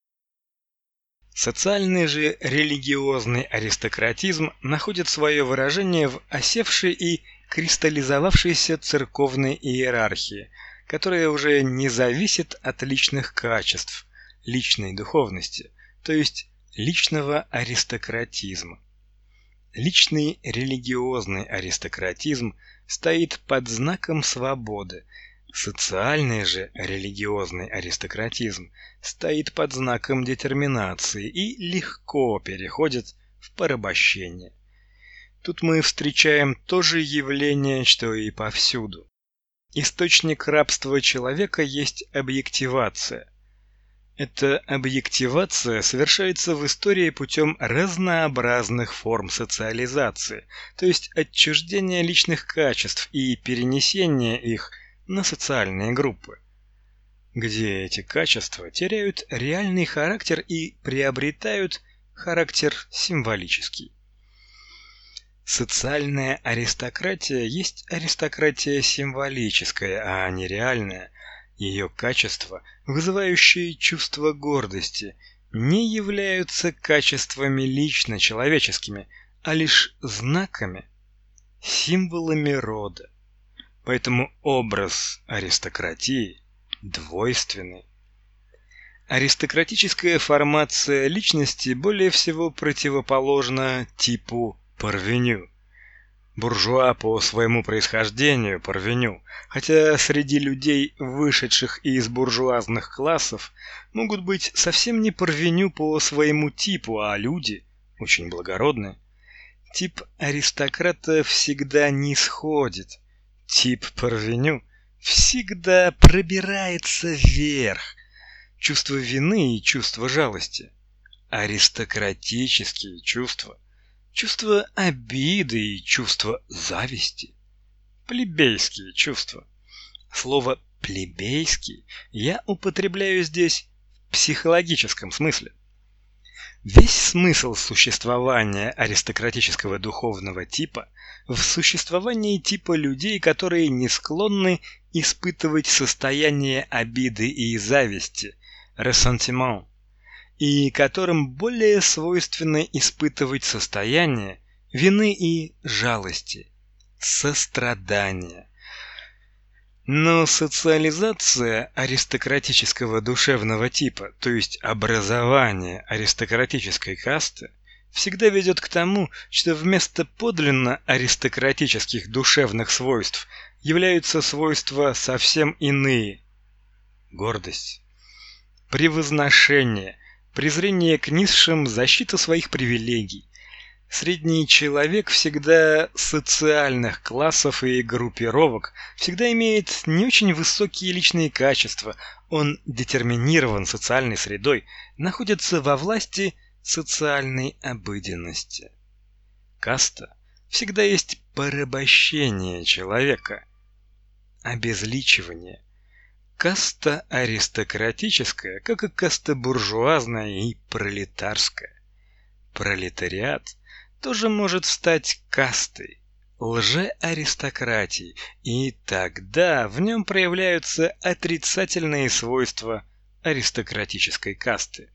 Социальный же религиозный аристократизм находит свое выражение в осевшей и кристаллизовавшейся церковной иерархии, которая уже не зависит от личных качеств, личной духовности, то есть личного аристократизма. Личный религиозный аристократизм стоит под знаком свободы, социальный же религиозный аристократизм стоит под знаком детерминации и легко переходит в порабощение. Тут мы встречаем то же явление, что и повсюду. Источник рабства человека есть объективация. Эта объективация совершается в истории путем разнообразных форм социализации, то есть отчуждения личных качеств и перенесения их на социальные группы, где эти качества теряют реальный характер и приобретают характер символический. Социальная аристократия есть аристократия символическая, а не реальная. Ее качества, вызывающие чувство гордости, не являются качествами лично человеческими, а лишь знаками, символами рода. Поэтому образ аристократии двойственный. Аристократическая формация личности более всего противоположна типу парвеню. Буржуа по своему происхождению парвеню, хотя среди людей, вышедших из буржуазных классов, могут быть совсем не парвеню по своему типу, а люди очень благородные. Тип аристократа всегда нисходит, тип парвеню всегда пробирается вверх. Чувство вины и чувство жалости, аристократические чувства, чувство обиды и чувство зависти, плебейские чувства. Слово «плебейский» я употребляю здесь в психологическом смысле. Весь смысл существования аристократического духовного типа в существовании типа людей, которые не склонны испытывать состояние обиды и зависти, ressentiment, и которым более свойственно испытывать состояние вины и жалости, сострадания. Но социализация аристократического душевного типа, то есть образование аристократической касты, всегда ведет к тому, что вместо подлинно аристократических душевных свойств являются свойства совсем иные: гордость, превозношение, презрение к низшим, защита своих привилегий. Средний человек всегда социальных классов и группировок всегда имеет не очень высокие личные качества, он детерминирован социальной средой, находится во власти социальной обыденности. Каста всегда есть порабощение человека, обезличивание. Каста аристократическая, как и каста буржуазная и пролетарская. Пролетариат тоже может стать кастой, лжеаристократией, и тогда в нем проявляются отрицательные свойства аристократической касты.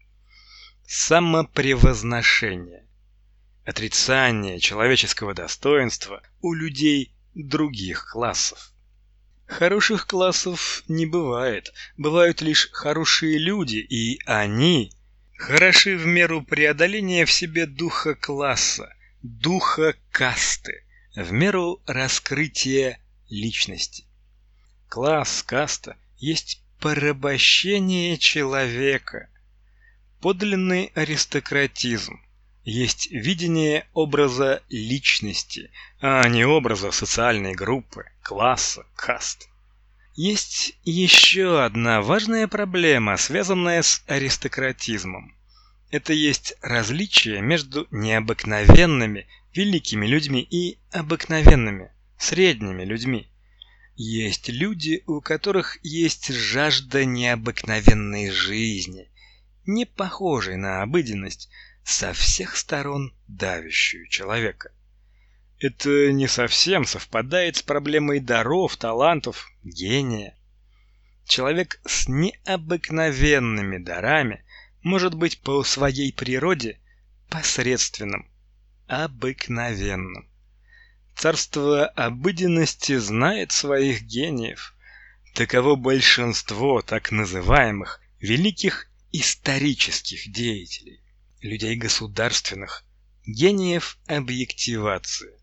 Самопревозношение, отрицание человеческого достоинства у людей других классов. Хороших классов не бывает, бывают лишь хорошие люди, и они хороши в меру преодоления в себе духа класса, духа касты, в меру раскрытия личности. Класс, каста есть порабощение человека. Подлинный аристократизм есть видение образа личности, а не образа социальной группы, класса, касты. Есть еще одна важная проблема, связанная с аристократизмом. Это есть различие между необыкновенными, великими людьми и обыкновенными, средними людьми. Есть люди, у которых есть жажда необыкновенной жизни, не похожей на обыденность, со всех сторон давящую человека. Это не совсем совпадает с проблемой даров, талантов, гения. Человек с необыкновенными дарами может быть по своей природе посредственным, обыкновенным. Царство обыденности знает своих гениев. Таково большинство так называемых великих исторических деятелей, людей государственных, гениев объективации.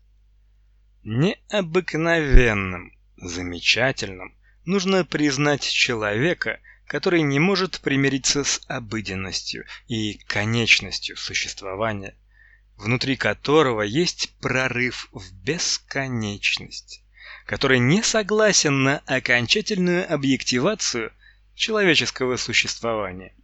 Необыкновенным, замечательным нужно признать человека, который не может примириться с обыденностью и конечностью существования, внутри которого есть прорыв в бесконечность, который не согласен на окончательную объективацию человеческого существования.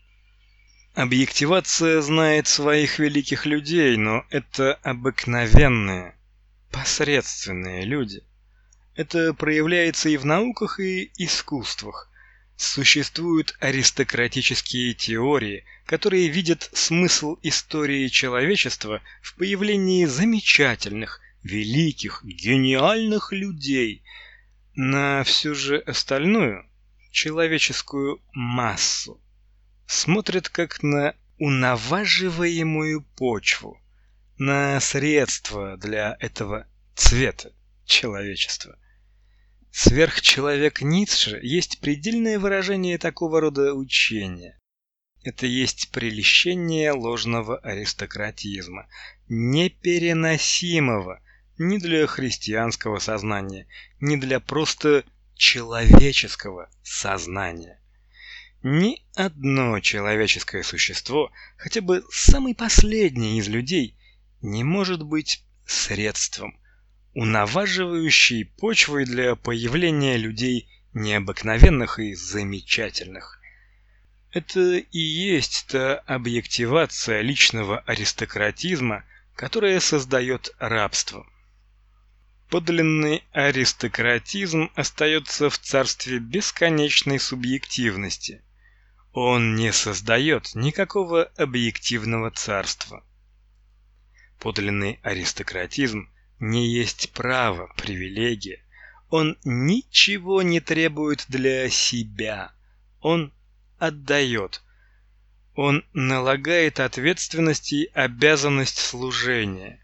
Объективация знает своих великих людей, но это обыкновенные, посредственные люди. Это проявляется и в науках, и искусствах. Существуют аристократические теории, которые видят смысл истории человечества в появлении замечательных, великих, гениальных людей на всю же остальную человеческую массу. Смотрят как на унаваживаемую почву, на средства для этого цвета человечества. Сверхчеловек Ницше есть предельное выражение такого рода учения. Это есть прельщение ложного аристократизма, непереносимого ни для христианского сознания, ни для просто человеческого сознания. Ни одно человеческое существо, хотя бы самый последний из людей, не может быть средством, унаваживающей почвой для появления людей необыкновенных и замечательных. Это и есть та объективация личного аристократизма, которая создает рабство. Подлинный аристократизм остается в царстве бесконечной субъективности. Он не создает никакого объективного царства. Подлинный аристократизм не есть право, привилегия. Он ничего не требует для себя. Он отдает. Он налагает ответственность и обязанность служения.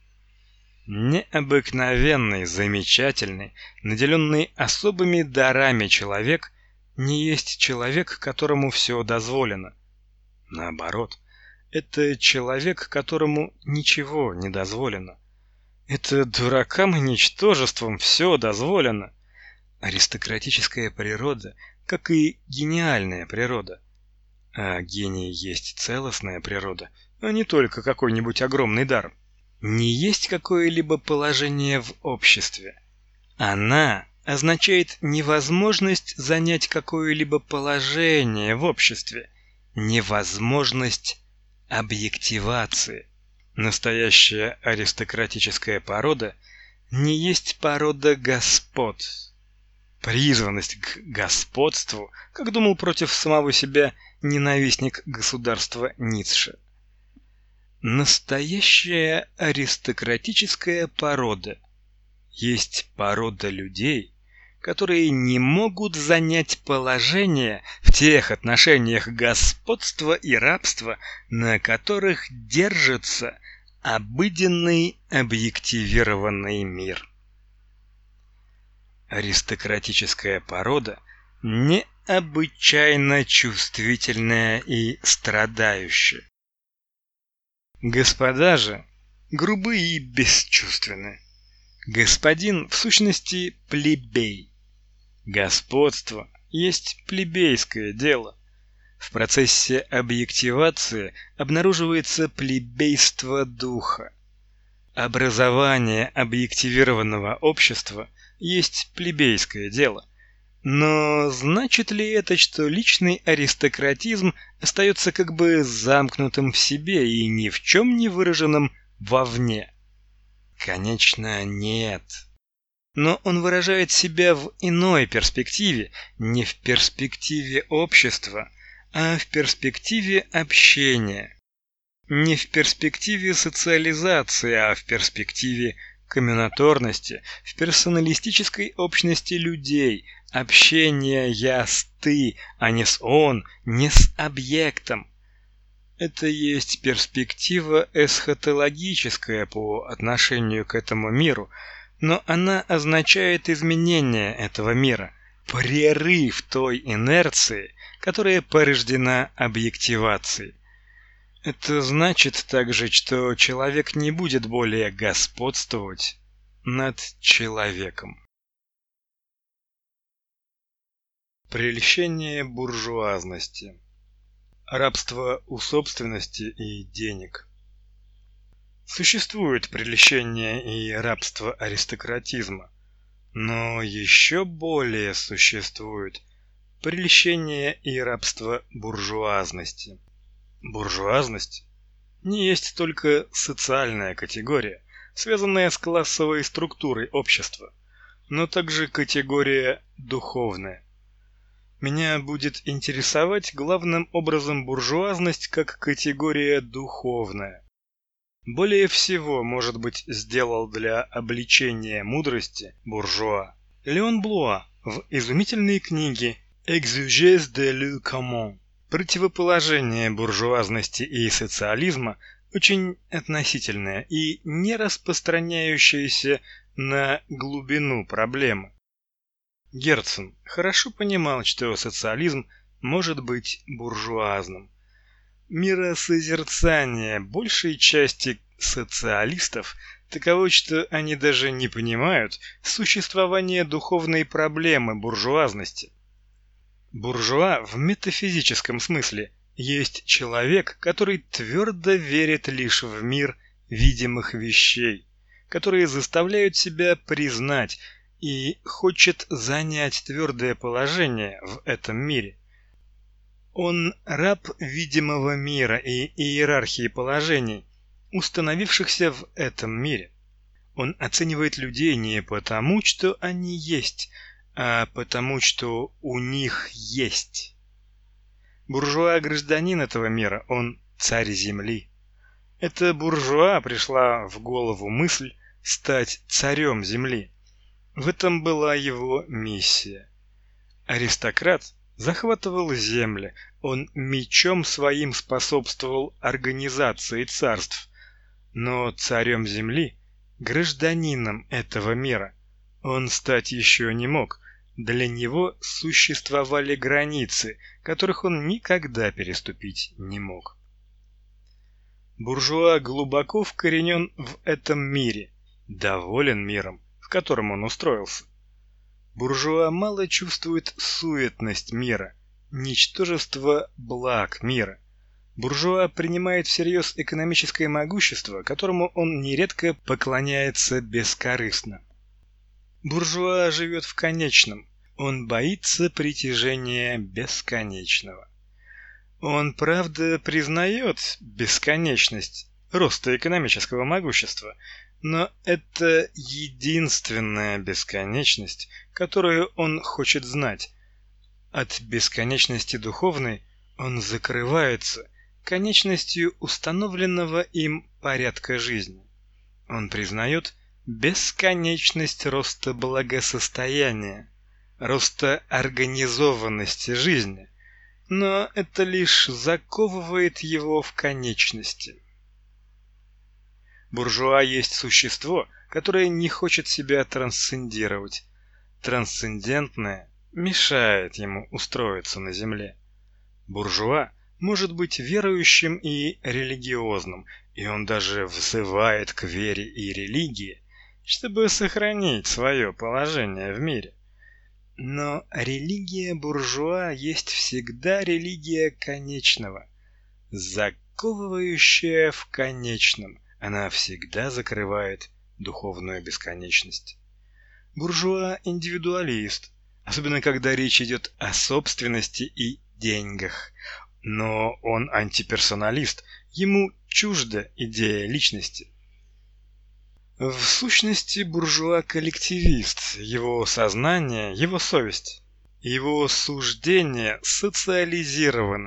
Необыкновенный, замечательный, наделенный особыми дарами человек не есть человек, которому все дозволено. Наоборот, это человек, которому ничего не дозволено. Это дуракам и ничтожествам все дозволено. Аристократическая природа, как и гениальная природа. А гений есть целостная природа, а не только какой-нибудь огромный дар. Не есть какое-либо положение в обществе. Она означает невозможность занять какое-либо положение в обществе, невозможность объективации. Настоящая аристократическая порода не есть порода господ. Призванность к господству, как думал против самого себя ненавистник государства Ницше. Настоящая аристократическая порода есть порода людей, которые не могут занять положение в тех отношениях господства и рабства, на которых держится обыденный объективированный мир. Аристократическая порода необычайно чувствительная и страдающая. Господа же грубы и бесчувственны. Господин, в сущности, плебей. Господство есть плебейское дело. В процессе объективации обнаруживается плебейство духа. Образование объективированного общества есть плебейское дело. Но значит ли это, что личный аристократизм остается как бы замкнутым в себе и ни в чем не выраженным вовне? Конечно, нет. Но он выражает себя в иной перспективе, не в перспективе общества, а в перспективе общения. Не в перспективе социализации, а в перспективе коммунаторности, в персоналистической общности людей, общения «я» с «ты», а не с «он», не с объектом. Это есть перспектива эсхатологическая по отношению к этому миру, но она означает изменение этого мира, прерыв той инерции, которая порождена объективацией. Это значит также, что человек не будет более господствовать над человеком. Прельщение буржуазности. Рабство у собственности и денег. Существует прельщение и рабство аристократизма, но еще более существует прельщение и рабство буржуазности. Буржуазность не есть только социальная категория, связанная с классовой структурой общества, но также категория духовная. Меня будет интересовать главным образом буржуазность как категория духовная. Более всего, может быть, сделал для обличения мудрости буржуа Леон Блуа в изумительной книге «Exégèse de le commun». Противоположение буржуазности и социализма очень относительное и не распространяющееся на глубину проблемы. Герцен хорошо понимал, что социализм может быть буржуазным. Миросозерцание большей части социалистов таково, что они даже не понимают существования духовной проблемы буржуазности. Буржуа в метафизическом смысле есть человек, который твердо верит лишь в мир видимых вещей, которые заставляют себя признать и хочет занять твердое положение в этом мире. Он раб видимого мира и иерархии положений, установившихся в этом мире. Он оценивает людей не потому, что они есть, а потому, что у них есть. Буржуа – гражданин этого мира, он царь земли. Эта буржуа пришла в голову мысль стать царем земли. В этом была его миссия. Аристократ захватывал земли, он мечом своим способствовал организации царств, но царем земли, гражданином этого мира, он стать еще не мог. Для него существовали границы, которых он никогда переступить не мог. Буржуа глубоко вкоренен в этом мире, доволен миром, в котором он устроился. Буржуа мало чувствует суетность мира, ничтожество благ мира. Буржуа принимает всерьез экономическое могущество, которому он нередко поклоняется бескорыстно. Буржуа живет в конечном, он боится притяжения бесконечного. Он, правда, признает бесконечность роста экономического могущества, но это единственная бесконечность, которую он хочет знать. От бесконечности духовной он закрывается конечностью установленного им порядка жизни. Он признает бесконечность роста благосостояния, роста организованности жизни, но это лишь заковывает его в конечности. Буржуа есть существо, которое не хочет себя трансцендировать. Трансцендентное мешает ему устроиться на земле. Буржуа может быть верующим и религиозным, и он даже взывает к вере и религии, чтобы сохранить свое положение в мире. Но религия буржуа есть всегда религия конечного, заковывающая в конечном. Она всегда закрывает духовную бесконечность. Буржуа – индивидуалист, особенно когда речь идет о собственности и деньгах. Но он антиперсоналист, ему чужда идея личности. В сущности, буржуа – коллективист, его сознание, его совесть, его суждения социализированы,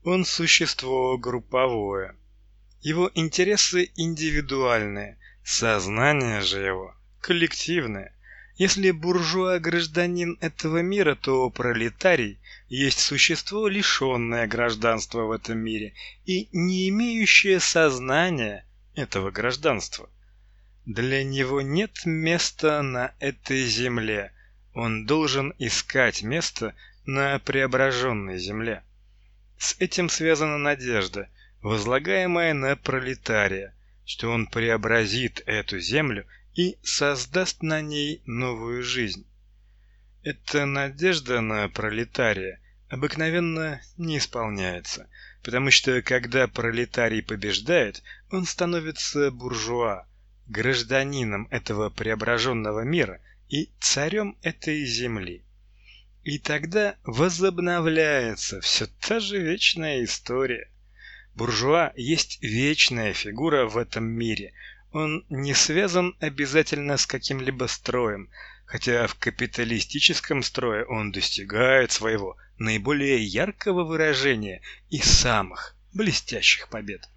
Он существо групповое. Его интересы индивидуальные, сознание же его коллективное. Если буржуа гражданин этого мира, то пролетарий есть существо, лишенное гражданства в этом мире и не имеющее сознания этого гражданства. Для него нет места на этой земле. Он должен искать место на преображенной земле. С этим связана надежда, возлагаемая на пролетария, что он преобразит эту землю и создаст на ней новую жизнь. Эта надежда на пролетария обыкновенно не исполняется, потому что когда пролетарий побеждает, он становится буржуа, гражданином этого преображенного мира и царем этой земли. И тогда возобновляется все та же вечная история. Буржуа есть вечная фигура в этом мире. Он не связан обязательно с каким-либо строем, хотя в капиталистическом строе он достигает своего наиболее яркого выражения и самых блестящих побед.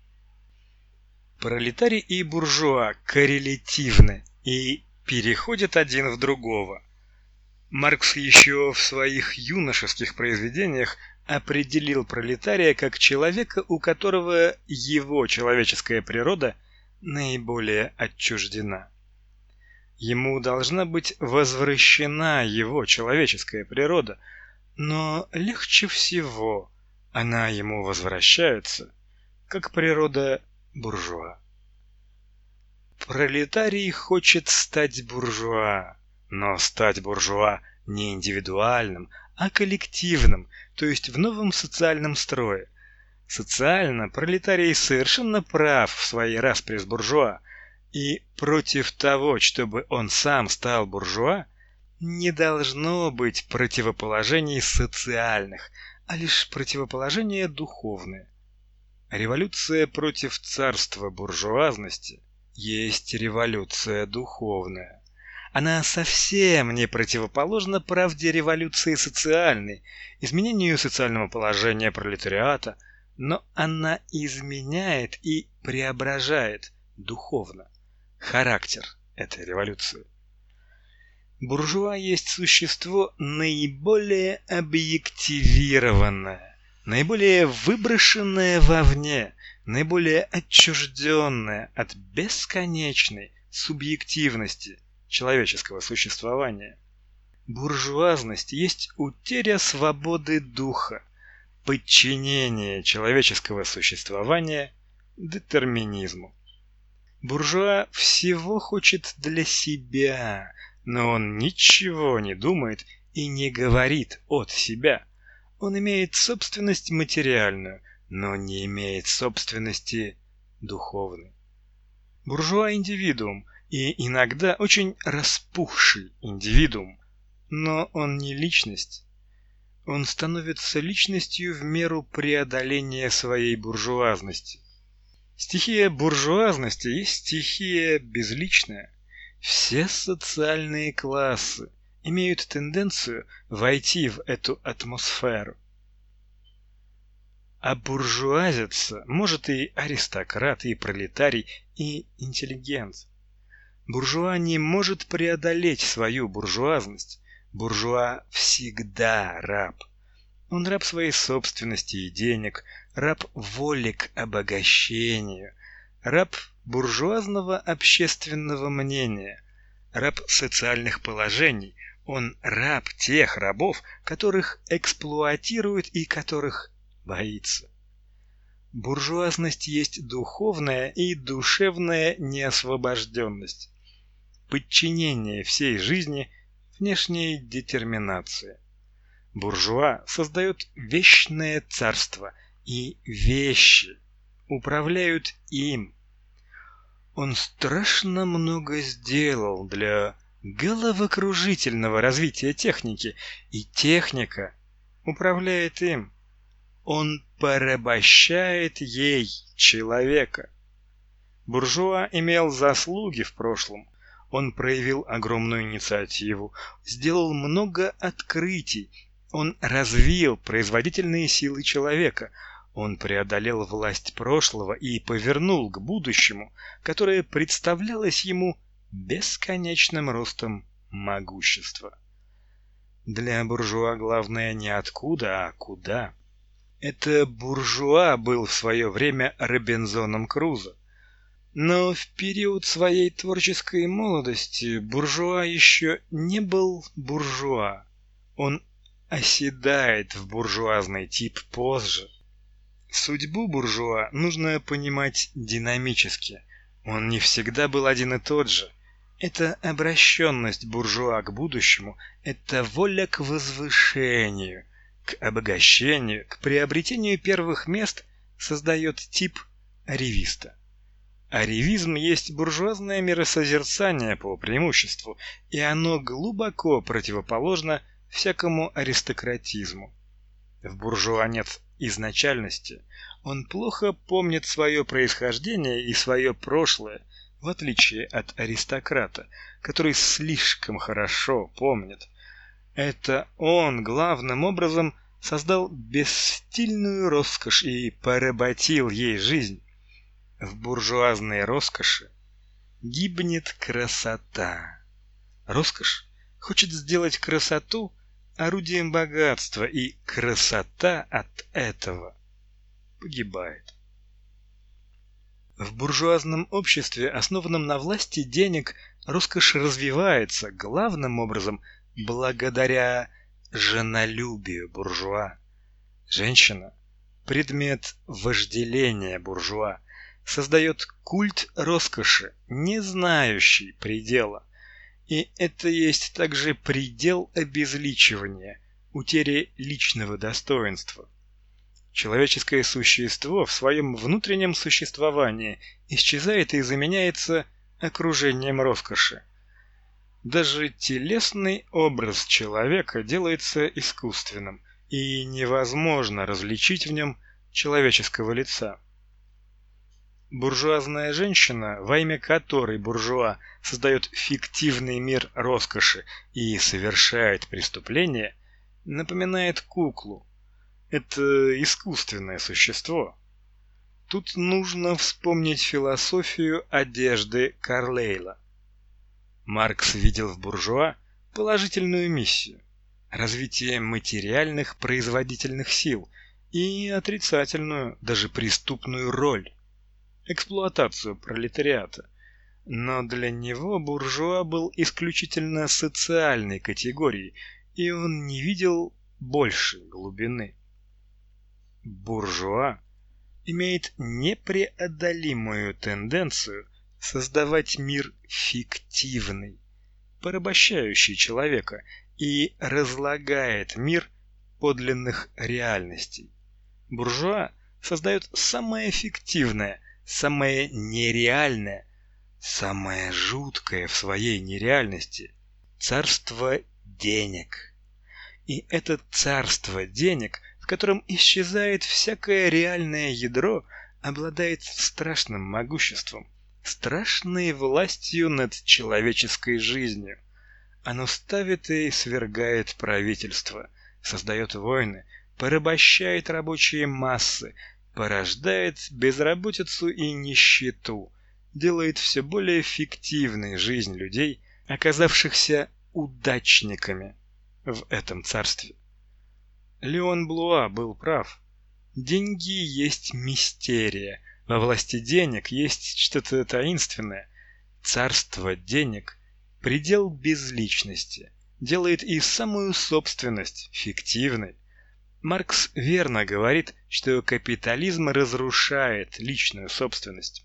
Пролетарий и буржуа коррелятивны и переходят один в другого. Маркс еще в своих юношеских произведениях определил пролетария как человека, у которого его человеческая природа наиболее отчуждена. Ему должна быть возвращена его человеческая природа, но легче всего она ему возвращается, как природа буржуа. Пролетарий хочет стать буржуа, но стать буржуа не индивидуальным, а коллективным, то есть в новом социальном строе. Социально пролетарий совершенно прав в своей распри с буржуа, и против того, чтобы он сам стал буржуа, не должно быть противоположений социальных, а лишь противоположения духовные. Революция против царства буржуазности есть революция духовная. Она совсем не противоположна правде революции социальной, изменению социального положения пролетариата, но она изменяет и преображает духовно характер этой революции. Буржуа есть существо наиболее объективированное, наиболее выброшенное вовне, наиболее отчужденное от бесконечной субъективности человеческого существования. Буржуазность есть утеря свободы духа, подчинение человеческого существования детерминизму. Буржуа всего хочет для себя, но он ничего не думает и не говорит от себя. Он имеет собственность материальную, но не имеет собственности духовной. Буржуа – индивидуум, и иногда очень распухший индивидуум, но он не личность. Он становится личностью в меру преодоления своей буржуазности. Стихия буржуазности есть стихия безличная. Все социальные классы имеют тенденцию войти в эту атмосферу. А буржуазиться может и аристократ, и пролетарий, и интеллигент. Буржуа не может преодолеть свою буржуазность. Буржуа всегда раб. Он раб своей собственности и денег, раб воли к обогащению, раб буржуазного общественного мнения, раб социальных положений. Он раб тех рабов, которых эксплуатирует и которых боится. Буржуазность есть духовная и душевная неосвобожденность, подчинение всей жизни внешней детерминации. Буржуа создает вечное царство, и вещи управляют им. Он страшно много сделал для головокружительного развития техники, и техника управляет им. Он порабощает ей человека. Буржуа имел заслуги в прошлом. Он проявил огромную инициативу, сделал много открытий. Он развил производительные силы человека. Он преодолел власть прошлого и повернул к будущему, которое представлялось ему бесконечным ростом могущества. Для буржуа главное не откуда, а куда. Это буржуа был в свое время Робинзоном Крузо. Но в период своей творческой молодости буржуа еще не был буржуа. Он оседает в буржуазный тип позже. Судьбу буржуа нужно понимать динамически. Он не всегда был один и тот же. Это обращенность буржуа к будущему, это воля к возвышению, к обогащению, к приобретению первых мест создает тип аревиста. Аревизм есть буржуазное миросозерцание по преимуществу, и оно глубоко противоположно всякому аристократизму. В буржуа нет изначальности, он плохо помнит свое происхождение и свое прошлое, в отличие от аристократа, который слишком хорошо помнит. Это он главным образом создал бесстильную роскошь и поработил ей жизнь. В буржуазной роскоши гибнет красота. Роскошь хочет сделать красоту орудием богатства, и красота от этого погибает. В буржуазном обществе, основанном на власти денег, роскошь развивается главным образом благодаря женолюбию буржуа. Женщина – предмет вожделения буржуа, создает культ роскоши, не знающий предела. И это есть также предел обезличивания, утери личного достоинства. Человеческое существо в своем внутреннем существовании исчезает и заменяется окружением роскоши. Даже телесный образ человека делается искусственным, и невозможно различить в нем человеческого лица. Буржуазная женщина, во имя которой буржуа создает фиктивный мир роскоши и совершает преступления, напоминает куклу. Это искусственное существо. Тут нужно вспомнить философию одежды Карлейла. Маркс видел в буржуа положительную миссию – развитие материальных производительных сил и отрицательную, даже преступную роль – эксплуатацию пролетариата. Но для него буржуа был исключительно социальной категорией, и он не видел большей глубины. Буржуа имеет непреодолимую тенденцию создавать мир фиктивный, порабощающий человека, и разлагает мир подлинных реальностей. Буржуа создает самое фиктивное, самое нереальное, самое жуткое в своей нереальности – царство денег. И это царство денег, в котором исчезает всякое реальное ядро, обладает страшным могуществом, страшной властью над человеческой жизнью. Оно ставит и свергает правительство, создает войны, порабощает рабочие массы, порождает безработицу и нищету, делает все более фиктивной жизнь людей, оказавшихся удачниками в этом царстве. Леон Блуа был прав. Деньги есть мистерия, во власти денег есть что-то таинственное. Царство денег – предел безличности, делает и самую собственность фиктивной. Маркс верно говорит, что капитализм разрушает личную собственность.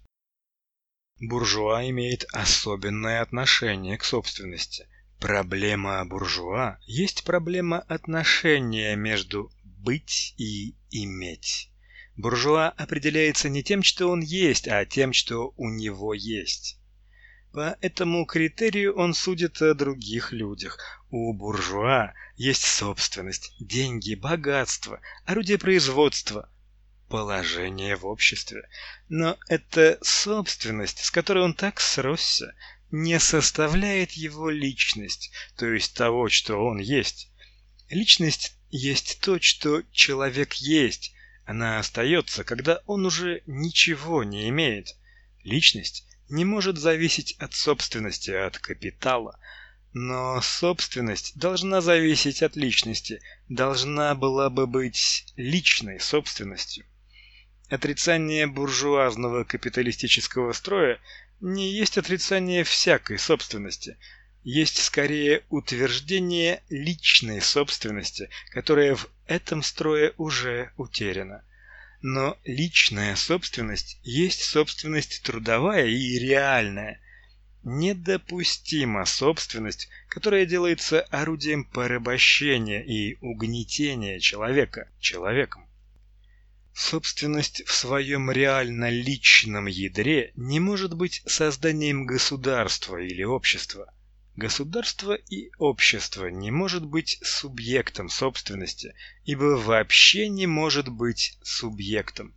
Буржуа имеет особенное отношение к собственности. Проблема буржуа есть проблема отношения между быть и иметь. Буржуа определяется не тем, что он есть, а тем, что у него есть. По этому критерию он судит о других людях. У буржуа есть собственность, деньги, богатство, орудие производства, положение в обществе. Но эта собственность, с которой он так сросся, не составляет его личность, то есть того, что он есть. Личность есть то, что человек есть, Она остается, когда он уже ничего не имеет. Личность не может зависеть от собственности, от капитала. Но собственность должна зависеть от личности, должна была бы быть личной собственностью. Отрицание буржуазного капиталистического строя не есть отрицание всякой собственности, есть скорее утверждение личной собственности, которая в этом строе уже утеряна. Но личная собственность есть собственность трудовая и реальная. Недопустима собственность, которая делается орудием порабощения и угнетения человека человеком. Собственность в своем реально-личном ядре не может быть созданием государства или общества. Государство и общество не может быть субъектом собственности, ибо вообще не может быть субъектом.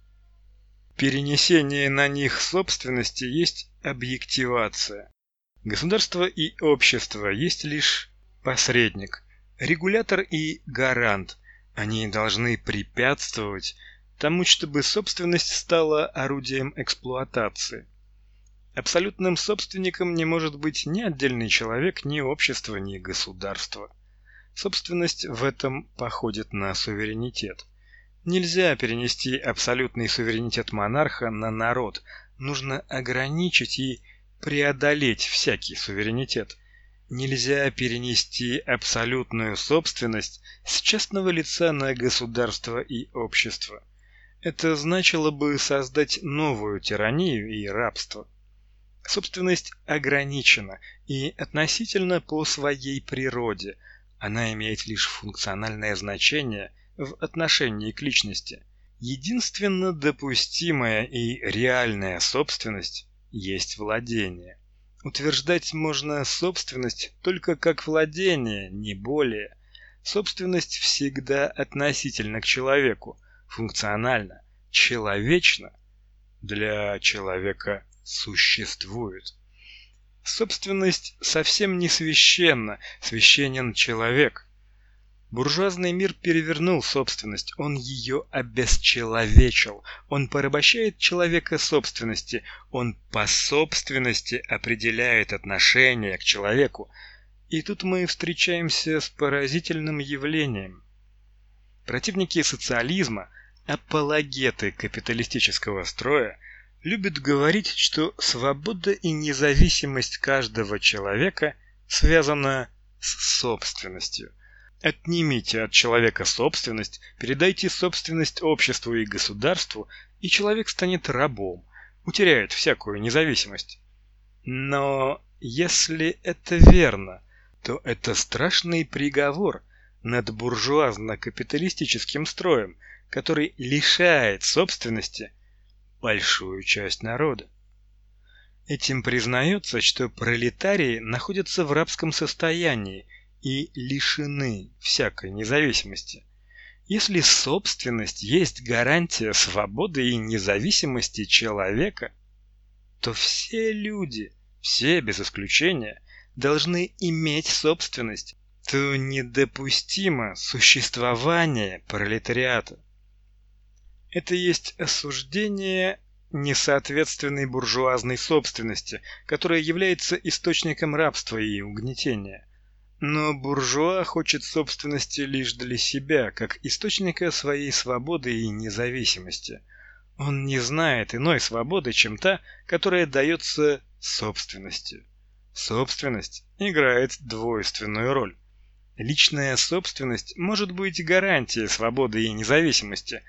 Перенесение на них собственности есть объективация. Государство и общество есть лишь посредник, регулятор и гарант. Они должны препятствовать тому, чтобы собственность стала орудием эксплуатации. Абсолютным собственником не может быть ни отдельный человек, ни общество, ни государство. Собственность в этом походит на суверенитет. Нельзя перенести абсолютный суверенитет монарха на народ. Нужно ограничить и преодолеть всякий суверенитет. Нельзя перенести абсолютную собственность с частного лица на государство и общество. Это значило бы создать новую тиранию и рабство. Собственность ограничена и относительно по своей природе. Она имеет лишь функциональное значение в отношении к личности. Единственно допустимая и реальная собственность есть владение. Утверждать можно собственность только как владение, не более. Собственность всегда относительна к человеку, функциональна, человечна, для человека существует. Собственность совсем не священна, священен человек. Буржуазный мир перевернул собственность, он ее обесчеловечил, он порабощает человека собственности, он по собственности определяет отношение к человеку. И тут мы встречаемся с поразительным явлением. Противники социализма, апологеты капиталистического строя, любят говорить, что свобода и независимость каждого человека связана с собственностью. Отнимите от человека собственность, передайте собственность обществу и государству, и человек станет рабом, утеряет всякую независимость. Но если это верно, то это страшный приговор над буржуазно-капиталистическим строем, который лишает собственности большую часть народа. Этим признается, что пролетарии находятся в рабском состоянии и лишены всякой независимости. Если собственность есть гарантия свободы и независимости человека, то все люди, все без исключения, должны иметь собственность, то недопустимо существование пролетариата. Это есть осуждение несоответственной буржуазной собственности, которая является источником рабства и угнетения. Но буржуа хочет собственности лишь для себя, как источника своей свободы и независимости. Он не знает иной свободы, чем та, которая дается собственностью. Собственность играет двойственную роль. Личная собственность может быть гарантией свободы и независимости,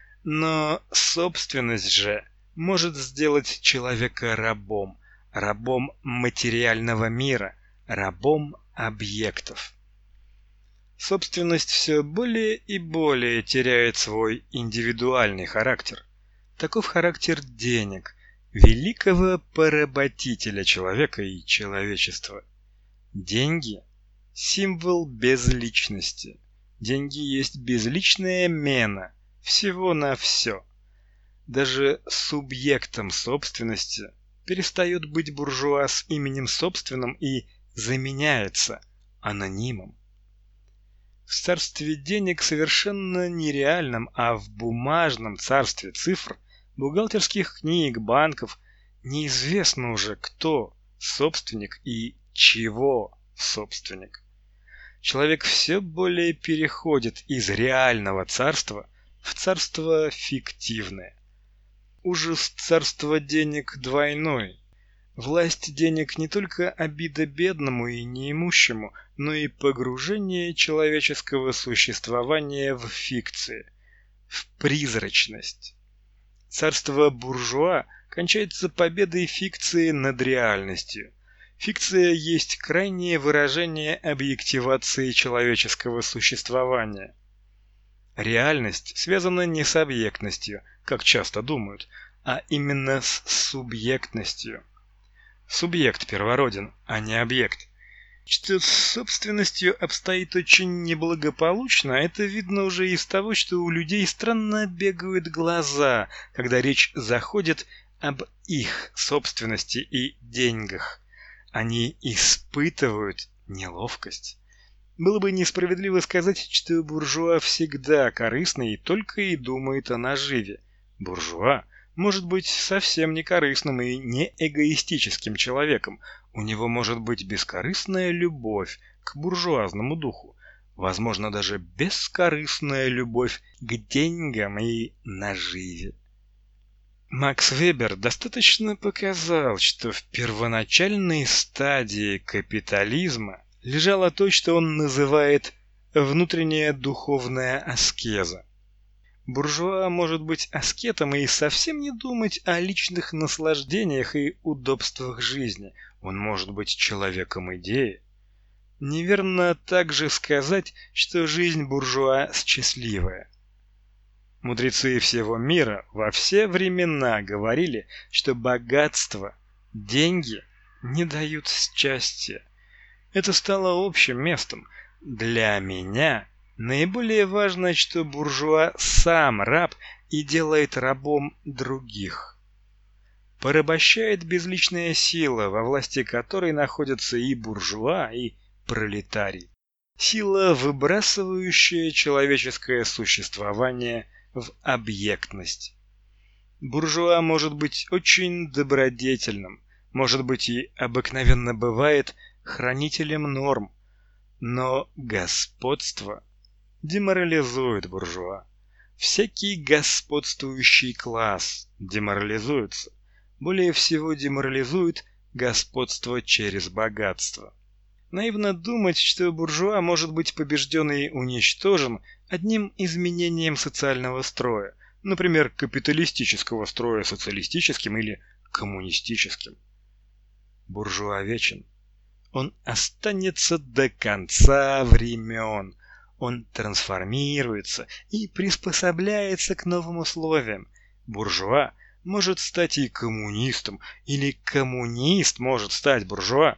но собственность же может сделать человека рабом, рабом материального мира, рабом объектов. Собственность все более и более теряет свой индивидуальный характер. Таков характер денег, великого поработителя человека и человечества. Деньги – символ безличности. Деньги есть безличная мена, всего на все. Даже субъектом собственности перестает быть буржуа с именем собственным и заменяется анонимом. В царстве денег совершенно нереальном, а в бумажном царстве цифр, бухгалтерских книг, банков, неизвестно уже, кто собственник и чего собственник. Человек все более переходит из реального царства в царство фиктивное. Ужас царства денег двойной. Власть денег не только обида бедному и неимущему, но и погружение человеческого существования в фикции, в призрачность. Царство буржуа кончается победой фикции над реальностью. Фикция есть крайнее выражение объективации человеческого существования. Реальность связана не с объектностью, как часто думают, а именно с субъектностью. Субъект первороден, а не объект. Что с собственностью обстоит очень неблагополучно, это видно уже из того, что у людей странно бегают глаза, когда речь заходит об их собственности и деньгах. Они испытывают неловкость. Было бы несправедливо сказать, что буржуа всегда корыстный и только и думает о наживе. Буржуа может быть совсем не корыстным и не эгоистическим человеком. У него может быть бескорыстная любовь к буржуазному духу, возможно, даже бескорыстная любовь к деньгам и наживе. Макс Вебер достаточно показал, что в первоначальной стадии капитализма лежало то, что он называет внутренняя духовная аскеза. Буржуа может быть аскетом и совсем не думать о личных наслаждениях и удобствах жизни. Он может быть человеком идеи. Неверно также сказать, что жизнь буржуа счастливая. Мудрецы всего мира во все времена говорили, что богатство, деньги не дают счастья. Это стало общим местом. Для меня наиболее важно, что буржуа сам раб и делает рабом других. Порабощает безличная сила, во власти которой находятся и буржуа, и пролетарий. Сила, выбрасывающая человеческое существование в объектность. Буржуа может быть очень добродетельным, может быть и обыкновенно бывает хранителем норм, но господство деморализует буржуа. Всякий господствующий класс деморализуется. Более всего деморализует господство через богатство. Наивно думать, что буржуа может быть побежден и уничтожен одним изменением социального строя, например, капиталистического строя социалистическим или коммунистическим. Буржуа вечен. Он останется до конца времен. Он трансформируется и приспособляется к новым условиям. Буржуа может стать и коммунистом, или коммунист может стать буржуа.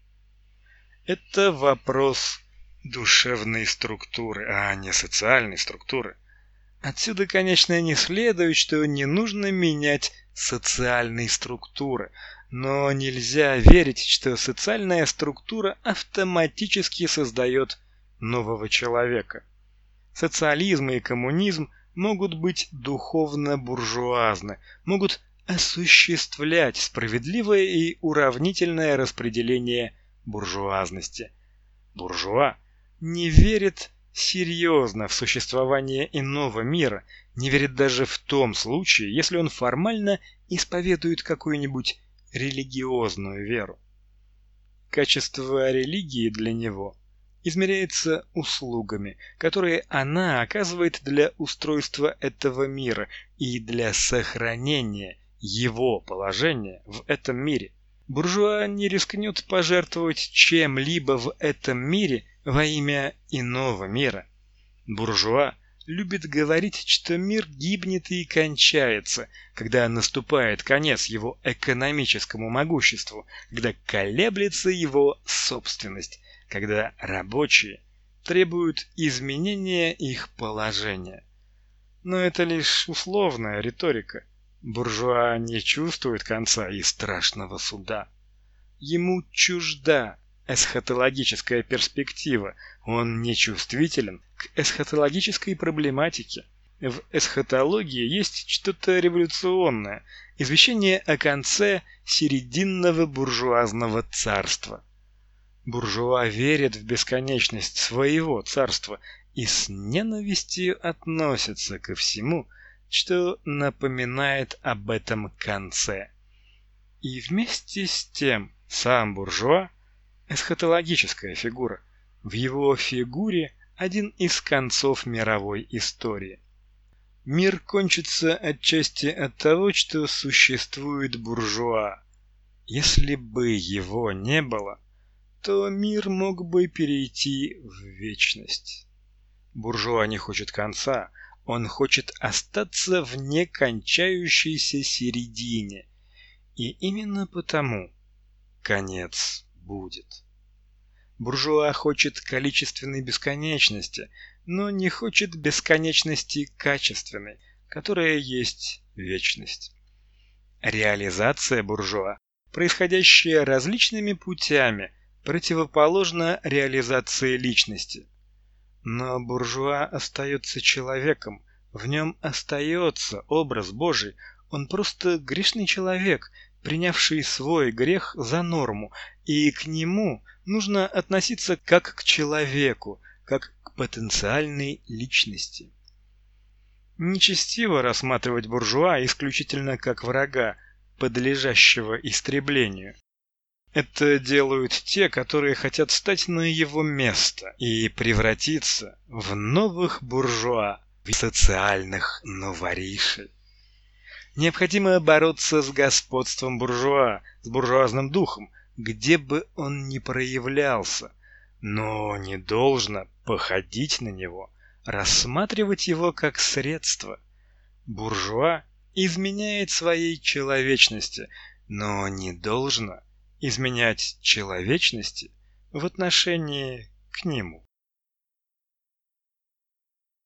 Это вопрос душевной структуры, а не социальной структуры. Отсюда, конечно, не следует, что не нужно менять социальные структуры, но нельзя верить, что социальная структура автоматически создает нового человека. Социализм и коммунизм могут быть духовно-буржуазны, могут осуществлять справедливое и уравнительное распределение буржуазности. Буржуа не верит серьезно в существование иного мира, не верит даже в том случае, если он формально исповедует какую-нибудь религиозную веру. Качество религии для него измеряется услугами, которые она оказывает для устройства этого мира и для сохранения его положения в этом мире. Буржуа не рискнет пожертвовать чем-либо в этом мире во имя иного мира. Буржуа любит говорить, что мир гибнет и кончается, когда наступает конец его экономическому могуществу, когда колеблется его собственность, когда рабочие требуют изменения их положения. Но это лишь условная риторика. Буржуа не чувствует конца и страшного суда. Ему чужда эсхатологическая перспектива, он не чувствителен к эсхатологической проблематике. В эсхатологии есть что-то революционное, извещение о конце серединного буржуазного царства. Буржуа верит в бесконечность своего царства и с ненавистью относится ко всему, что напоминает об этом конце. И вместе с тем сам буржуа – эсхатологическая фигура. В его фигуре один из концов мировой истории. Мир кончится отчасти от того, что существует буржуа. Если бы его не было, то мир мог бы перейти в вечность. Буржуа не хочет конца, он хочет остаться в некончающейся середине. И именно потому конец будет. Буржуа хочет количественной бесконечности, но не хочет бесконечности качественной, которая есть вечность. Реализация буржуа, происходящая различными путями, противоположна реализации личности. Но буржуа остается человеком, в нем остается образ Божий, он просто грешный человек, принявший свой грех за норму, и к нему нужно относиться как к человеку, как к потенциальной личности. Нечестиво рассматривать буржуа исключительно как врага, подлежащего истреблению. Это делают те, которые хотят встать на его место и превратиться в новых буржуа, в социальных новоришей. Необходимо бороться с господством буржуа, с буржуазным духом, где бы он ни проявлялся, но не должно походить на него, рассматривать его как средство. Буржуа изменяет своей человечности, но не должно изменять человечности в отношении к нему.